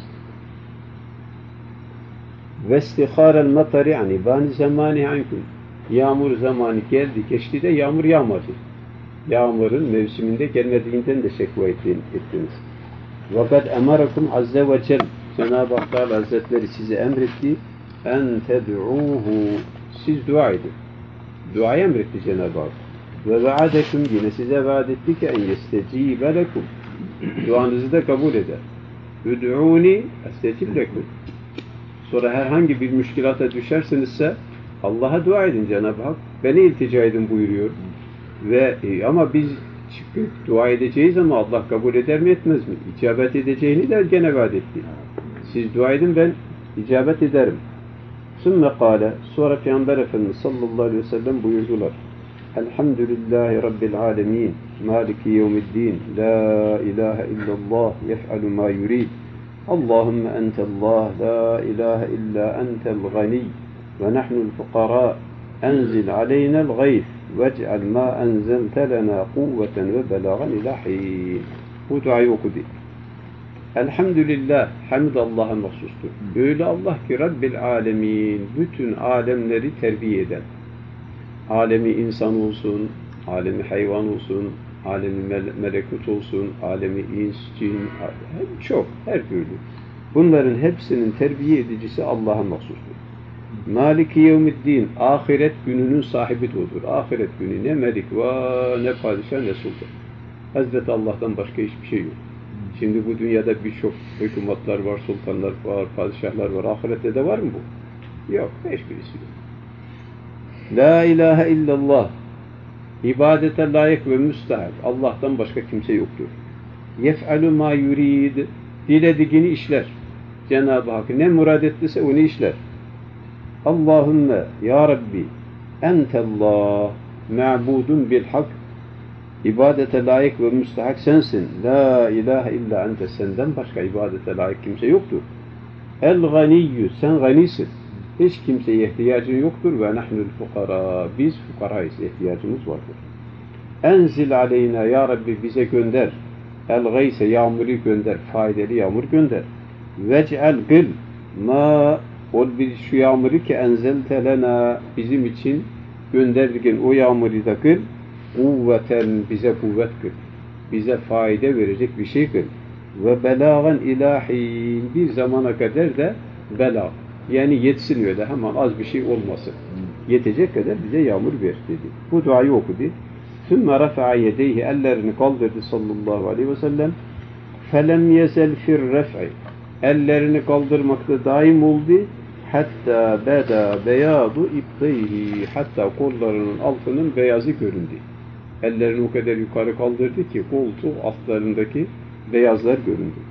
Ve istihârel matari yani bani zamani ankum. Yağmur zamanı geldi, geçti de yağmur yağmadı. Yağmurun mevsiminde gelmediğinden de şekva ettiniz. Vakat emarakum azze ve cel. Cenab-ı Hak Hazretleri size emretti. En ted'uhu. Siz dua edin. Duayı emretti Cenab-ı Hak. Ve vaadeküm yine size vaat etti ki en yestecibe lekum. Duanızı da kabul eder. Üd'uni estecib lekum. Sonra herhangi bir müşkilata düşersinizse Allah'a dua edin Cenab-ı Hak. Beni iltica edin buyuruyor. Ve ama biz çıkıp dua edeceğiz ama Allah kabul eder mi etmez mi? İcabet edeceğini de gene vaat etti. Siz dua edin ben icabet ederim. Sümme kâle sonra Peygamber Efendimiz sallallahu aleyhi ve sellem buyurdular. Elhamdülillahi Rabbil alemin. Maliki yevmiddin. La ilahe illallah. Yef'alu ma yurid. Allahümme entellah. La ilahe illa entel gani. Ve nahnu'l fuqara. Enzil aleyna'l gayth. Vec'al ma enzelte lena kuvveten ve belagan ilahi. Bu duayı okudu. Elhamdülillah, hamd Allah'a mahsustur. Öyle Allah ki Rabbil alemin, bütün alemleri terbiye eden. Alemi insan olsun, alemi hayvan olsun, alemi melekut olsun, alemi ins, cin, çok, her türlü. Bunların hepsinin terbiye edicisi Allah'a mahsustur. Maliki yevmiddin, ahiret gününün sahibi odur. Ahiret günü ne melik var, ne padişah, ne sultan. Hazreti Allah'tan başka hiçbir şey yok. Şimdi bu dünyada birçok hükümetler var, sultanlar var, padişahlar var. Ahirette de var mı bu? Yok, hiçbirisi yok. La ilahe illallah. İbadete layık ve müstahak. Allah'tan başka kimse yoktur. Yef'alu ma yurid. Dilediğini işler. Cenab-ı Hak ne murad ettiyse onu işler. Allahümme ya Rabbi entellah ma'budun bil hak. İbadete layık ve müstahak sensin. La ilahe illa ente, senden başka ibadete layık kimse yoktur. El ganiyyü, sen ganisin. Hiç kimseye ihtiyacın yoktur ve nahnul fukara, biz fukarayız, ihtiyacımız vardır. Enzil aleyna ya Rabbi, bize gönder. El gayse, yağmuru gönder, faydalı yağmur gönder. Vec'el gıl ma, ol bir şu yağmuru ki enzelte lena, bizim için gönderdiğin o yağmuru da kıl. Kuvveten, bize kuvvet kıl. Bize fayda verecek bir şey kıl. Ve belagan ilahin, bir zamana kadar da bela. Yani yetsin öyle, hemen az bir şey olmasın. Yetecek kadar bize yağmur ver dedi. Bu duayı okudu. Sümme rafa'a yedeyhi, ellerini kaldırdı sallallahu aleyhi ve sellem. Felem yezel fir ref'i, ellerini kaldırmakta daim oldu. Hatta beda beyadu ibteyhi, hatta kollarının altının beyazı göründü. Ellerini o kadar yukarı kaldırdı ki koltuğu altlarındaki beyazlar göründü.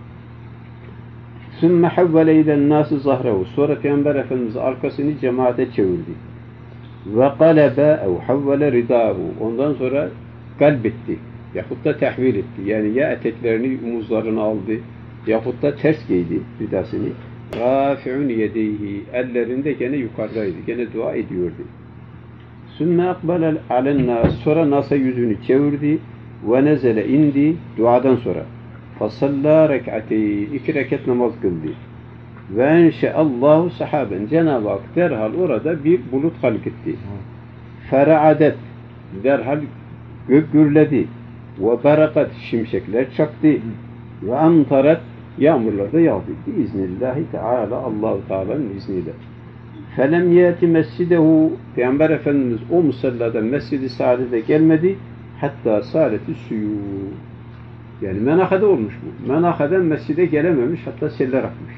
Sümme havvele iden nâsı zahrehu, sonra Peygamber Efendimiz arkasını cemaate çevirdi. Ve kalebe ev havvele ridâhu, ondan sonra kalbetti yahut da tehvil etti. Yani ya eteklerini omuzlarına aldı yahut da ters giydi ridasını. Rafi'un yedeyhi, ellerinde gene yukarıdaydı, gene dua ediyordu. Sümme akbele alennâs, sonra Nas'a yüzünü çevirdi ve nezele indi duadan sonra. Fasalla rek'ateyn, 2 rekat namaz kıldı. Ve enşe'allahu sahaben, Cenab-ı Hak derhal orada bir bulut halk etti. Fera'adet, derhal gök gürledi. Ve berakat, şimşekler çaktı. Ve amtarat, yağmurlar da yağdı. Biiznillahü Teala, Allah-u Teala'nın izniyle. Felem yeti mescidehu, Peygamber Efendimiz o musallada Mescid-i Saadet'e gelmedi. Hatta sâleti suyu. Yani menakede olmuş bu. Menakeden mescide gelememiş, hatta seller akmış.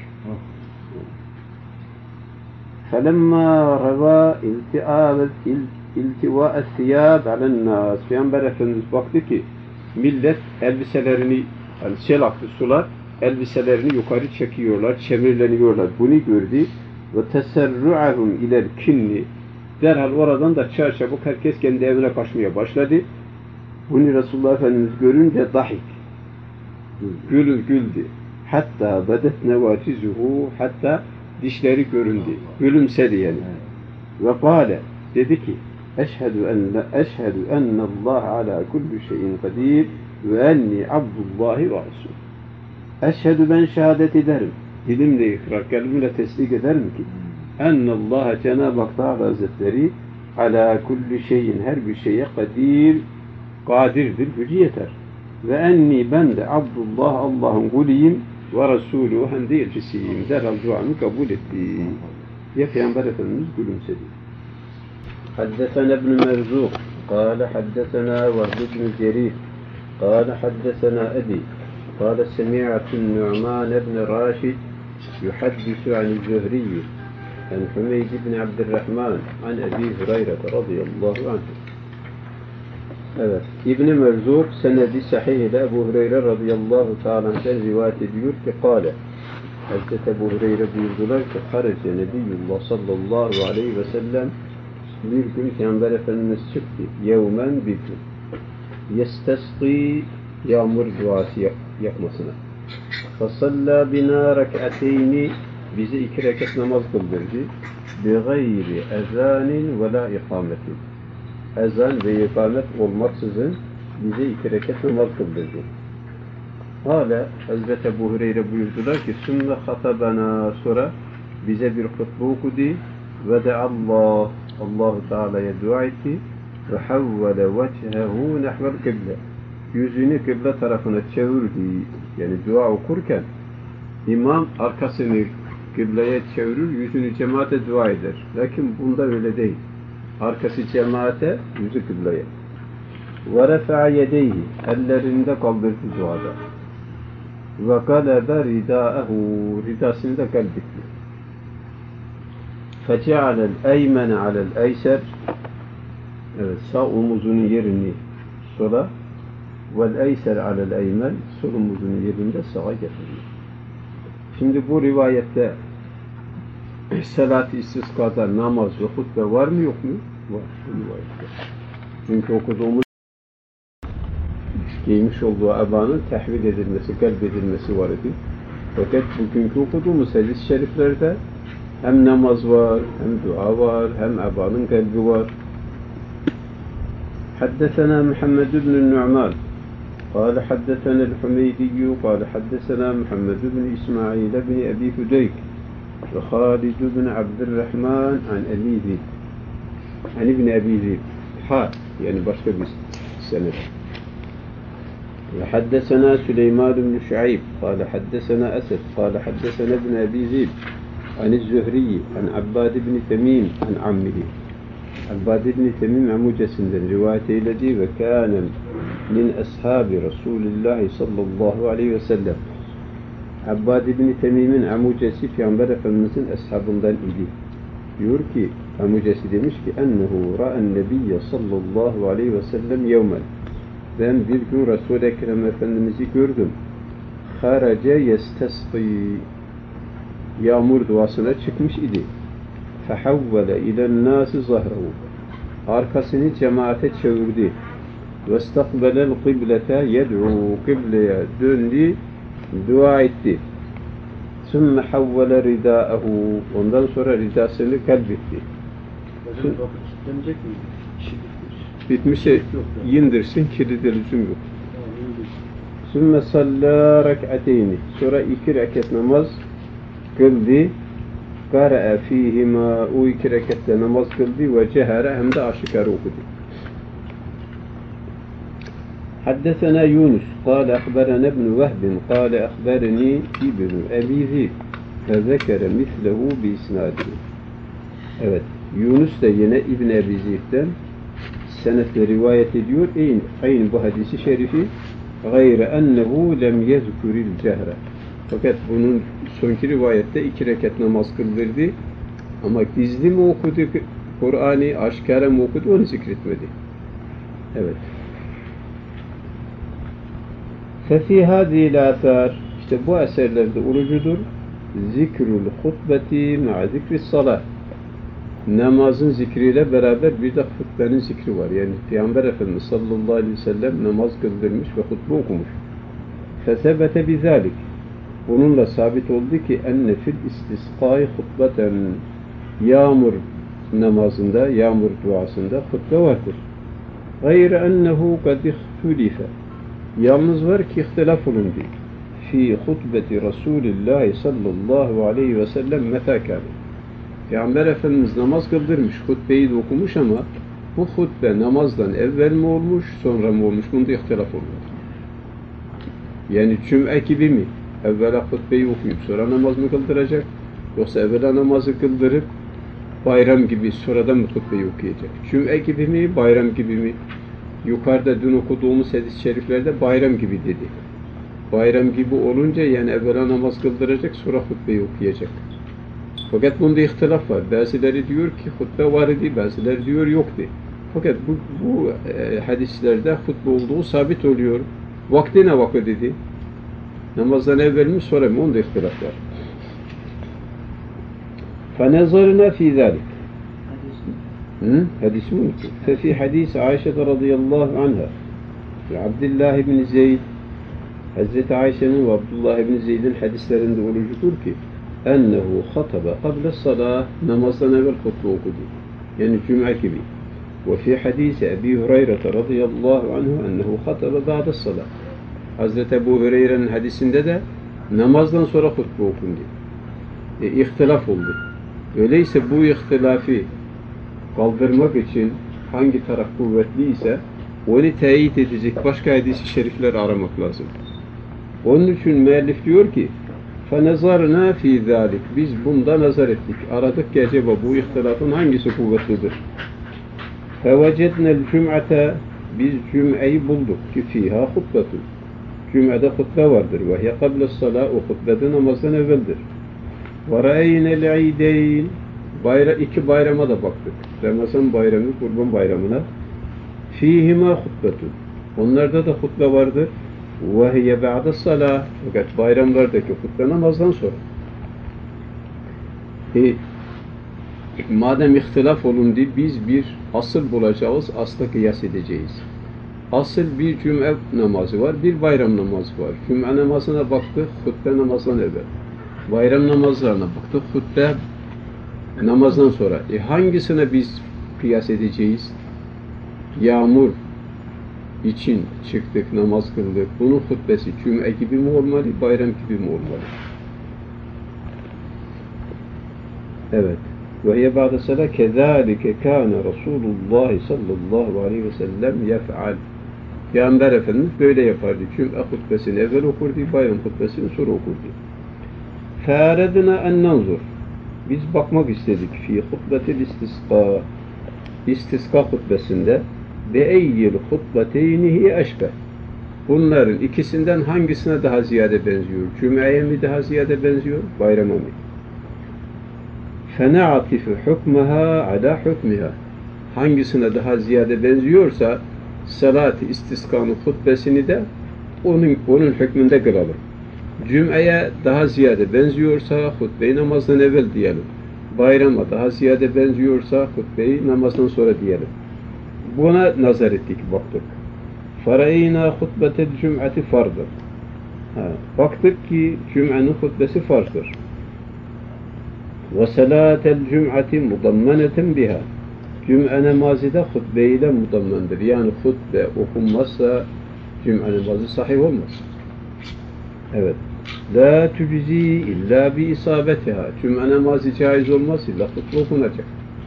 فَلَمَّا رَوَى اِلْتِوَاءَ الثِّيَابِ عَلَى النَّاسِ, Peygamber Efendimiz baktı ki millet elbiselerini, yani sel aktı, sular elbiselerini yukarı çekiyorlar, çemirleniyorlar. Bunu gördü. وَتَسَرُّعَهُمْ اِلَى الْكِنِّ, derhal oradan da çarçabuk herkes kendi evine kaçmaya başladı. Bunu Resulullah Efendimiz görünce dahik, güldü. Hatta bedet nevatizuhu, hatta dişleri göründü. Gülümsedi yani. Ve kâle, dedi ki eşhedü ennallâhe alâ kulli şeyin kadir ve enni abdullahi ve rasul. Eşhedü, ben şehadet ederim. Dilimle ikrar, kalbimle tesdik ederim ki ennallâhe, Cenab-ı Hak Teala Hazretleri alâ kulli şeyin, her bir şeye kadirdir, gücü yeter. Ve enni, ben de Abdullah, Allah'ın kuluyum ve Resulü, hem de elçisiyim. Derhal duamı kabul etti. Ya Peygamber Efendimiz gülümsedi. Haddesena ibn Merzuk قال حدثنا وهب بن جرير قال حدثنا أبي قال سمعت النعمان بن راشد يحدث عن الزهري عن حميد بن عبد الرحمن عن أبي هريرة رضي الله عنه. Evet, İbn-i Merzuk senedi sahih ile Ebu Hureyre radıyallahu ta'ala'dan rivayet ediyor ki kâle, Hazreti Ebu Hureyre buyurdular ki harece Nebiyyullah sallallahu aleyhi ve sellem, bir gün Peygamber Efendimiz çıktı, yevmen bir gün, yestesqi, yağmur duası yapmasına. Fasalla bina rek'ateyni, bize 2 rekat namaz kıldırdı, bi gayri ezanin ve la ikametin, ezan ve ikamet olmaksızın bize 2 rekat namaz kıldırdı. Hala Hazreti Ebu Hureyre buyurdular ki sümme hatabana, sonra bize bir hutbe okudu ve de Allah-u Teala'ya dua etti ve havvele vechehu nehvel kıble, yüzünü kıble tarafına çevirdi. Yani dua okurken imam arkasını kıbleye çevirir, yüzünü cemaate dua eder. Lakin bunda öyle değil. Arkası cemaate, yüzü kıbleye. Ve refa'a yedeyhi, ellerinde kaldırdı duada. Ve galebe ridâehu, ridasını da kalbetti. فَجَعَلَ الْاَيْمَنَ عَلَى الْاَيْسَرِ Evet, sağ omuzunun yerini sola وَالْاَيْسَرِ عَلَى الْاَيْمَنِ sol omuzunun yerinde sağa getiriyor. Şimdi bu rivayette salat-ı istisqada namaz ve hutbe var mı yok mu? Var bu rivayette. Çünkü okuduğumuz giymiş olduğu abanın tehvil edilmesi, kalp edilmesi var idi. Fakat bugünkü okuduğumuz hadis-i şeriflerde hem namaz var, hem dua var, hem abanın kalbi var. حدثنا محمد بن النعمان قال حدثنا الحميدي قال حدثنا محمد بن إسماعيل بن أبي فديك وخالد بن عبد الرحمن عن أبي ذئب عن ابن أبي ذئب يعني başka bir senet. وحدثنا سليمان بن شعيب قال حدثنا أسد قال حدثنا ابن أبي ذئب عن الزهري عن عباد بن تميم عن عمه عباد بن تميم amcasından rivayet eyledi ve kâne min ashabi Resulullah sallallahu aleyhi ve sellem. Abbad ibn Temim'in amcası Peygamber Efendimiz'in ashabından idi. Diyor ki, amcası demiş ki ennehu ra'en nebiyye sallallahu aleyhi ve sellem yevmen. Ben bir gün Resul-i Ekrem Efendimiz'i gördüm. Harace yestesqi. Yağmur duasına çıkmış idi. Fehavvele ilen nâsi zahrehu. Arkasını cemaate çevirdi. Vestakbelel kıblete yed'u. Kıbleye döndü, dua etti. Sümme havvele ridâehu. Ondan sonra ridasını kalbetti. Bitmişe indirsin, kilide lüzum yok. Sümme sallâ rek'ateyni. Sonra 2 rekat namaz kıldı. Kâre'e fîhimâ. O 2 rekatte namaz kıldı ve cehare hem de aşikare okudu. حدثنا يونس قال أخبرنا ابن وهب قال أخبرني ابن أبي ذئب فذكر مثله بإسناده. Evet, Yunus da yine İbn Ebi Ziyid'den senetle rivayet ediyor. Aynı bu hadisi şerifi gayre ennehu lem yezkuril cehre. Fakat bunun sonki rivayette 2 rekat namaz kıldırdı. Ama gizli mi okudu Kur'an'ı, aşikare mi okudu onu zikretmedi. Evet. فَفِي هَذِهِ الْآثَارِ İşte bu eserlerde ulucudur. Zikrul hutbeti ma'a zikris salat. Namazın zikriyle beraber bir de hutbenin zikri var. Yani Peygamber Efendimiz sallallahu aleyhi ve sellem namaz kıldırmış ve hutbe okumuş. فَثَبَتَ بِذَٰلِكِ Bununla sabit oldu ki enne fil istisqai hutbeten yağmur namazında, yağmur duasında hutbe vardır. Gayre ennehu kad ihtulife Yalnız var ki ihtilaf olundu. Fi hutbeti Resulillah sallallahu aleyhi ve sellem metakâne. Peygamber Efendimiz namaz kıldırmış, hutbeyi de okumuş ama bu hutbe namazdan evvel mi olmuş, sonra mı olmuş? Bunda ihtilaf olmuş. Yani cüm'e gibi mi? Evvela hutbeyi okuyup sonra namaz mı kıldıracak? Yoksa evvela namazı kıldırıp bayram gibi sonradan mı hutbeyi okuyacak? Cüm'e gibi mi, bayram gibi mi? Yukarıda dün okuduğumuz hadis-i şeriflerde bayram gibi dedi. Bayram gibi olunca yani evvela namaz kıldıracak, sonra hutbeyi okuyacak. Fakat bunda ihtilaf var. Bazıları diyor ki hutbe var idi, bazıları diyor yoktu. Fakat bu hadislerde hutbe olduğu sabit oluyor. Vakti ne vakit dedi? Namazdan evvel mi sonra mı? Onda ihtilaf var. فَنَظَرْنَا فِي ذَلِكَ Hadis mi unuttuk? فَفِي حَدِيثِ Ayşe radıyallahu anha Abdullah ibn Zeyd Hazreti Ayşe'nin ve Abdullah ibn Zeyd'in hadislerinde olucudur ki ennehu hatabe kable salah namazdan evvel hutbe okudu. Yani cümle gibi. Ve fi hadisi Ebi Hureyre radıyallahu anhu ennehu hatabe ba'de salah. Hazreti Ebu Hureyre'nin hadisinde de namazdan sonra hutbe okundu. İhtilaf oldu. Öyleyse bu ihtilafı kaldırmak için hangi taraf kuvvetliyse onu teyit edecek başka hadis-i şerifler aramak lazım. Onun için müellif diyor ki فَنَظَرْنَا فِي ذَٰلِكَ Biz bunda nazar ettik. Aradık ki acaba bu ihtilafın hangisi kuvvetlidir? فَوَجَدْنَا الْجُمْعَةَ Biz cüm'eyi bulduk ki fiha hutbetu. Cüm'ede hutbe vardır. وَهِيَ قَبْلَ الصَّلَاءِ O hutbede namazdan evveldir. وَرَأَيْنَا الْعِيدَيْنِ İki bayrama da baktık. Ramazan bayramı, Kurban bayramına. Fîhima hutbetun. Onlarda da hutbe vardır. Ve hiye ba'de salah. Fakat bayramlardaki hutbe namazdan sonra. Madem ihtilaf olundu, biz bir asıl bulacağız, asla kıyas edeceğiz. Asıl bir cümle namazı var, bir bayram namazı var. Cümle namazına baktık, hutbe namazdan evvel. Bayram namazlarına baktık, hutbe namazdan sonra. Hangisine biz kıyas edeceğiz? Yağmur için çıktık, namaz kıldık. Bunun hutbesi cümle gibi mi olmalı, bayram gibi mi olmalı? Evet. Ve hiye ba'de salah kezâlike kâne Resulullah sallallahu aleyhi ve sellem yef'al. Peygamber Efendimiz böyle yapardı. Cümle hutbesini evvel okurdu, bayram hutbesini sonra okurdu. Fâredina en nanzur. Biz bakmak istedik fi hutbetil istisqa. İstisqa hutbesinde ve eyyil hutbeteynihi eşbeh. Bunların ikisinden hangisine daha ziyade benziyor? Cüm'eye mi daha ziyade benziyor? Bayrama mı? فَنَعَطِفُ حُكْمَهَا عَلَى حُكْمِهَا. Hangisine daha ziyade benziyorsa salat-ı istiskanın hutbesini de onun hükmünde kılalım. Cüm'eye daha ziyade benziyorsa hutbe-i namazdan evvel diyelim. Bayrama daha ziyade benziyorsa hutbe-i namazdan sonra diyelim. Buna nazar ettik, baktık. فَرَيْنَا خُطْبَةَ الْجُمْعَةِ فَرْضًا. Baktık ki cüm'enin hutbesi farzdır. وَسَلَاتَ الْجُمْعَةِ مُضَمَّنَةً بِهَا. Cüm'e namazı da hutbeyle mudammendir. Yani hutbe okunmazsa cüm'e namazı sahih olmaz. Evet. لَا تُجْزِي اِلَّا بِاِسَابَتِهَا. Cüm'e namazı caiz olmaz illa hutbe okunacak.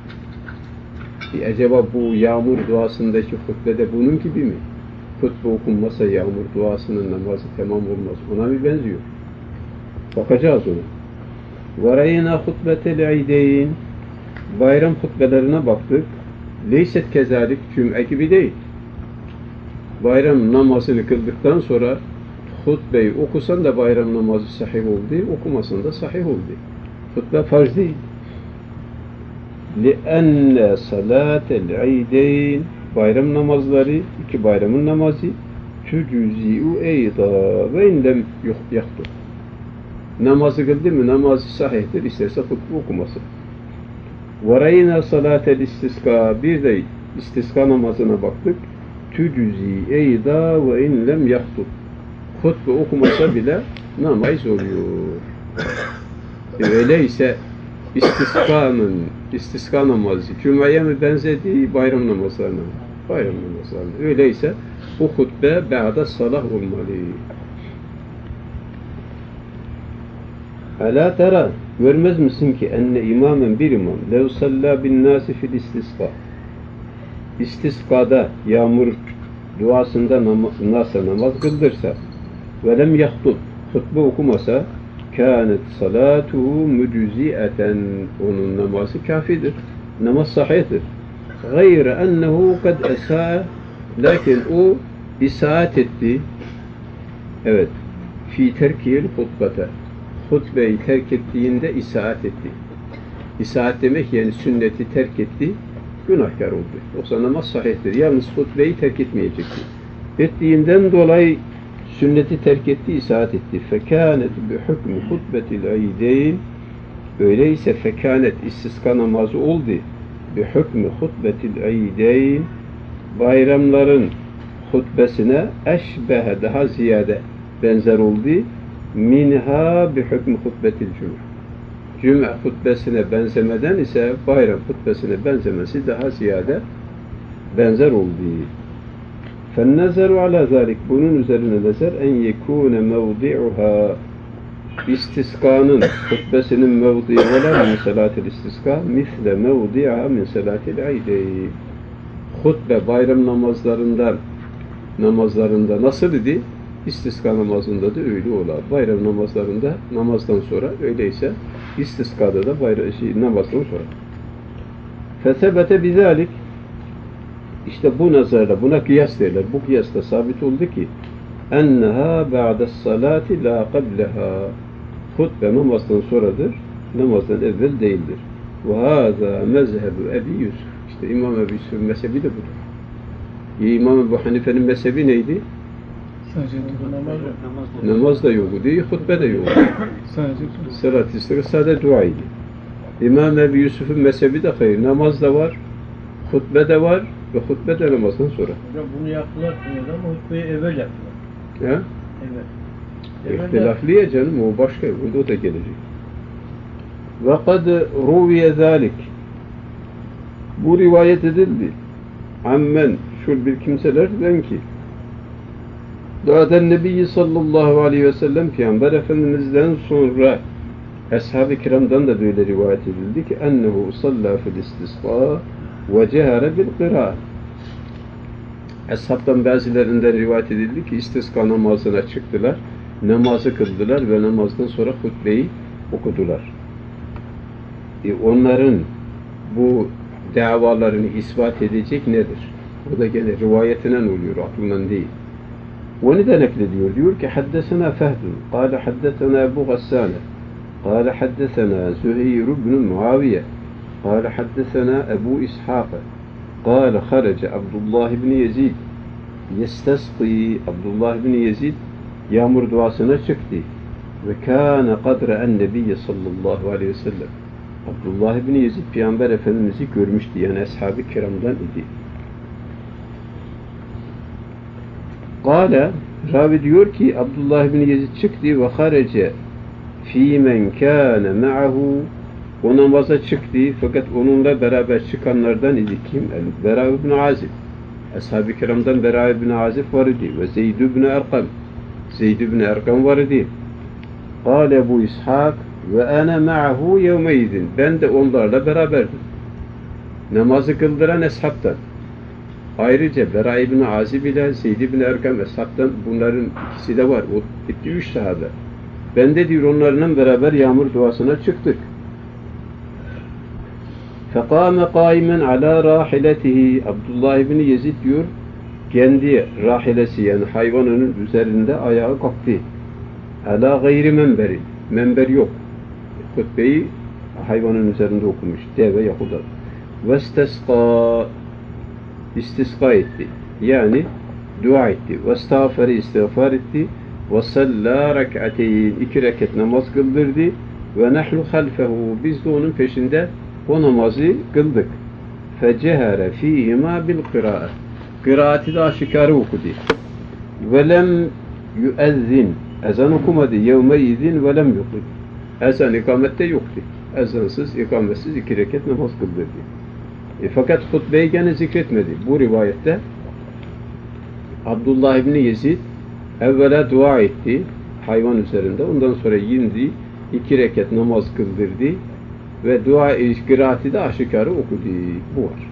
Acaba bu yağmur duasındaki hutbede bunun gibi mi? Hutbe okunmasa yağmur duasının namazı tamam olmaz. Ona mı benziyor? Bakacağız ona. وَرَيْنَا خُطْبَةَ الْعِيدَيْنِ. Bayram hutbelerine baktık. Leyset kezalik, cüm'e gibi değil. Bayram namazını kıldıktan sonra hutbeyi okusan da bayram namazı sahih oldu, okumasan da sahih oldu. Hutbe farz değil. لِأَنَّ صَلَاتَ الْعِيدَيْنِ. Bayram namazları, iki bayramın namazı تُجُزِئُ اَيْضًا وَاِنْ لَمْ يَخْتُ. Namazı kıldı mı namazı sahihtir, isterse hutbe okumasın. وَرَيْنَا صَلَاتَ الْاِسْتِسْقَى. Bir de istisqa namazına baktık. تُجُزِئُ اَيْضًا وَاِنْ لَمْ يَخْتُ. Hutbe okumasa bile namaz oluyor. Öyleyse istisqa namazı cümleye mi benzediği bayram namazlarına? Bayram namazlarına. Öyleyse bu hutbe ba'da salah olmalı. Alâ tera, görmez misin ki enne imamen bir imam lev sallâ bin nâsi fil istisqa. İstisqada yağmur duasında nasa namaz kıldırsa ve lem yahtub, hutbe okumasa kânet salâtuhu müczi'eten. Onun namazı kafidir. Namaz sahihtir. Gayre ennehu kad esâ. Lakin o isaat etti. Evet. Fî terkil hutbete. Hutbeyi terk ettiğinde isaat etti. İsaat demek yani sünneti terk etti. Günahkar oldu. Yoksa namaz sahihtir. Yalnız hutbeyi terk etmeyecekti. Ettiğinden dolayı sünneti terk etti, isaat etti. Fekânet bihukmi hutbetil aydeyn. Öyleyse fekânet istisqa namazı oldu. Bihukmi hutbetil aydeyn. Bayramların hutbesine eşbehe daha ziyade benzer oldu. Minha bihukmi hutbetil cuma. Cuma hutbesine benzemeden ise bayram hutbesine benzemesi daha ziyade benzer oldu. فَالنَّزَرُ عَلَى ذَلِكَ. Bunun üzerine nezer en yekûne mevdi'uha. İstiskanın hutbesinin mevdi'i olan min salatil istisqa misle mevdi'ha min salatil aydeyn. Hutbe bayram namazlarında nasıl idi? İstisqa namazında da öyle ola. Bayram namazlarında namazdan sonra öyleyse istisqada da namazdan sonra. Fesebete bizalik. İşte bu nazarla buna kıyas derler. Bu kıyasla sabit oldu ki enneha ba'des salati la qableha. Hutbe namazdan sonradır. Namazdan evvel değildir. وَهَذَا مَذْهَبُ Ebi Yusuf. İşte İmam Ebu Yusuf'un mezhebi de budur. İmam Ebu Hanife'nin mezhebi neydi? Sadece Namaz da yoktu, hutbe de yoktu. sadece Salat istirham sadece dua idi. İmam Ebu Yusuf'un mezhebi de hayır. Namaz da var, hutbe de var ve hutbe de namazdan sonra. Hocam bunu yaptılar diyorlar ama hutbeyi evvel yaptılar. Ya? Evet. İhtilaflı ya canım, o başka, o da gelecek. Ve kad ruviye zalik. Bu rivayet edildi. Ammen, şu bir kimselerden ki Da'den Nebi sallallahu aleyhi ve sellem Peygamber Efendimiz'den sonra Ashab-ı kiramdan da böyle rivayet edildi ki ennehu salla fil istisqa ve cehare bil kıraat. Ashabtan bazılarından rivayet edildi ki istisqa namazına çıktılar, namazı kıldılar ve namazdan sonra hutbeyi okudular. Onların bu davalarını ispat edecek nedir? O da gene rivayetinden oluyor, aklından değil. O neden naklediyor? Diyor ki haddesena Fehdun, kâle haddesena Ebu Gassâne, kâle haddesena Züheyr ibn Muaviye, kâle haddesena Ebu İshâk, kâle harece Abdullah ibn Yezid, yestesqi Abdullah ibn Yezid yağmur duasına çıktı. Ve kâne kadre en nebiyye sallallahu aleyhi ve sellem. Abdullah ibn Yezid Peygamber Efendimiz'i görmüştü. Yani ashab-ı kiramdan idi. Kâle, ravi diyor ki Abdullah ibn Yezid çıktı ve harece fî men kâne me'ahu, o namaza çıktı fakat onunla beraber çıkanlardan idi kim? Bera ibn Azib. Ashab-ı kiramdan Bera ibn Azib var idi ve Zeyd ibn Erkam. Zeyd ibn Erkam var idi. Kâle Ebu İshak ve ana ma'ahu yevmeydin. Ben de onlarla beraberdim. Namazı kıldıran eshabtan. Ayrıca Bera ibn Azib ile Zeyd ibn Erkam eshabtan, bunların ikisi de var. O gitti 3 sahabe. Ben de diyor onlarla beraber yağmur duasına çıktık. فَقَامَ قَائِمًا عَلَى رَاحِلَتِهِ Abdullah ibn Yezid diyor, kendi rahilesi yani hayvanının üzerinde ayağı kalktı. Ala gayri menberi. Menber yok. Hutbeyi hayvanın üzerinde okumuş. Deve Yahuda. Vestesqa, istisqa etti. Yani dua etti. Vestağferi, istiğfar etti. Ve salla rek'ateyn, 2 rekat namaz kıldırdı. Ve nahnu halfehu, biz de onun peşinde o namazı kıldık. Fecehare fîhima bil kıraat. Kıraati de aşikarı okudu. Ve lem yüezzin, ezan okumadı. Yevmeydin ve lem yukid. Ezan ikamette yoktu. Ezansız, ikametsiz 2 rekat namaz kıldırdı. Fakat hutbeyi gene zikretmedi. Bu rivayette Abdullah ibn Yezid evvela dua etti hayvan üzerinde. Ondan sonra indi, 2 rekat namaz kıldırdı ve dua kıraati de aşikarı okudu. Bu var.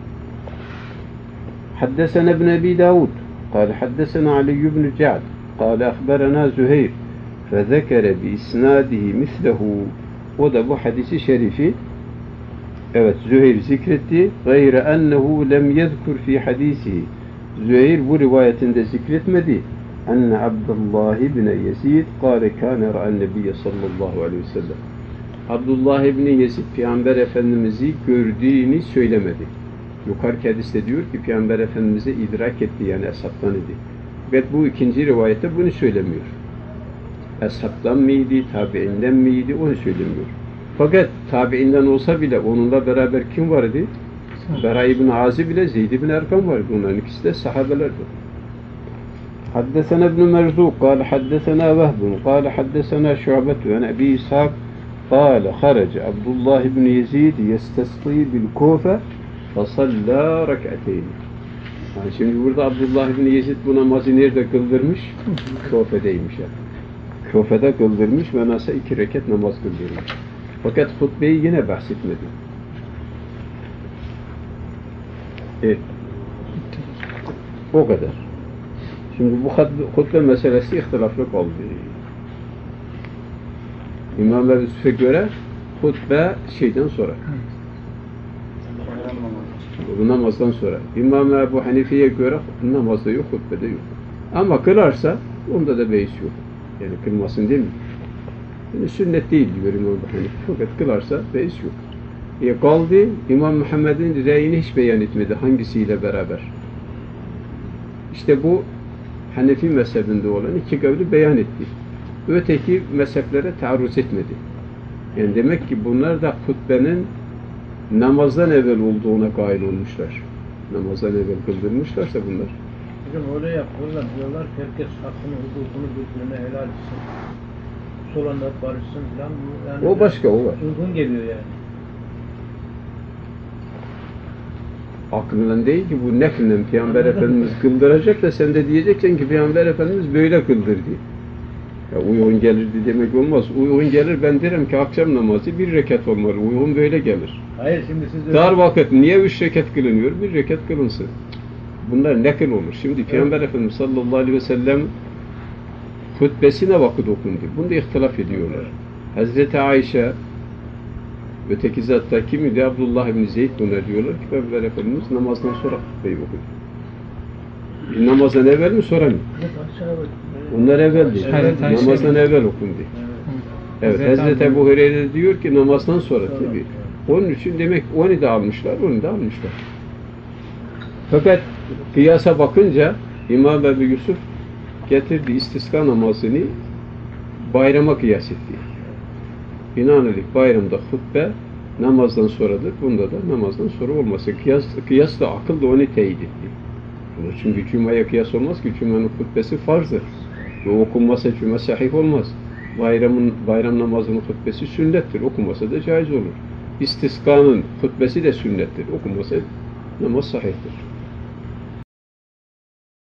Haddesena ibn Ebi Davud قال حدثنا علي بن جعد قال أخبرنا زهير فذكر بإسناده مثله. O da bu hadisi şerifi evet Züheyr zikretti. Gayre ennehu lem yezkur fi hadisihi. Züheyr bu rivayetinde zikretmedi. Enne Abdullah ibn Yezid kâle kâne ra'en nebiyye sallallahu aleyhi ve sellem. Abdullah ibn Yezid Peygamber Efendimiz'i gördüğünü söylemedi. Yukarı hadiste diyor ki Peygamber Efendimiz'e idrak etti, yani eshabtan idi. Ve bu ikinci rivayette bunu söylemiyor. Eshabtan mıydı, tabiinden miydi onu söylemiyor. Fakat tabiinden olsa bile onunla beraber kim vardı? Bera ibn Azib ile Zeyd ibn Erkam vardı. Bunların ikisi de sahabelerdi. Haddesena ibn Merzuk قال حدثنا وهب قال حدثنا شعبة عن أبي إسحاق قال خرج عبد الله بن يزيد يستسقي بالكوفة فصلى ركعتين. Yani şimdi burada Abdullah ibn Yezid bu namazı nerede kıldırmış? Kufe'deymiş yani. Kufe'de kıldırmış ve nasıl 2 rekat namaz kıldırmış. Fakat hutbeyi yine bahsetmedi. O kadar. Şimdi bu hutbe meselesi ihtilaflı kaldı. İmam Ebu Yusuf'a göre hutbe şeyden sonra. Bu namazdan sonra. İmam Ebu Hanife'ye göre namazda yok, hutbede yok. Ama kılarsa onda da beis yok. Yani kılmasın değil mi? Yani sünnet değil diyor İmam Ebu Hanife. Fakat kılarsa beis yok. Kaldı, İmam Muhammed'in reyini hiç beyan etmedi. Hangisiyle beraber? İşte bu Hanefi mezhebinde olan iki kavli beyan etti. Öteki mezheplere taarruz etmedi. Yani demek ki bunlar da hutbenin namazdan evvel olduğuna kail olmuşlar. Namazdan evvel kıldırmışlarsa bunlar. Hocam öyle yapıyorlar. Diyorlar ki herkes hakkını, hukukunu birbirine helal etsin. Solanlar barışsın falan. Yani O başka, o var. uygun geliyor yani. Aklından değil ki bu neflen Peygamber Efendimiz kıldıracak da sen de diyeceksin ki Peygamber Efendimiz böyle kıldırdı. Ya uygun gelirdi demek olmaz. Uygun gelir, ben derim ki akşam namazı bir rekat olmalı. Uygun böyle gelir. Hayır şimdi siz Dar vakit niye 3 rekat kılınıyor? Bir rekat kılınsın. Bunlar nekil olur. Şimdi Peygamber Efendimiz sallallahu aleyhi ve sellem hutbesine vakit okundu. Bunda ihtilaf ediyorlar. Hazreti Ayşe, öteki zatlar kimiydi? Abdullah ibn Zeyd, bunlar diyorlar ki Peygamber Efendimiz namazdan sonra hutbeyi okudu. Namazdan evvel mi sonra mı? Onlar evvel değil. Hazreti Ayşe Namazdan mi? evvel okundu. Evet, Hazreti Ebu Hureyre diyor ki namazdan sonra tabii. Onun için demek onu da almışlar, onu da almışlar. Fakat kıyasa bakınca İmam Ebu Yusuf getirdi istiska namazını bayrama kıyas etti. İnanılık bayramda hutbe namazdan sonradır. Bunda da namazdan sonra olması. Kıyas da akıl da onu teyit etti. Çünkü Cuma'ya kıyas olmaz ki Cuma'nın hutbesi farzdır. Ve okunmasa Cuma sahih olmaz. Bayram namazının hutbesi sünnettir. Okunmasa da caiz olur. İstiskanın hutbesi de sünnettir. Okunmasa namaz sahihtir.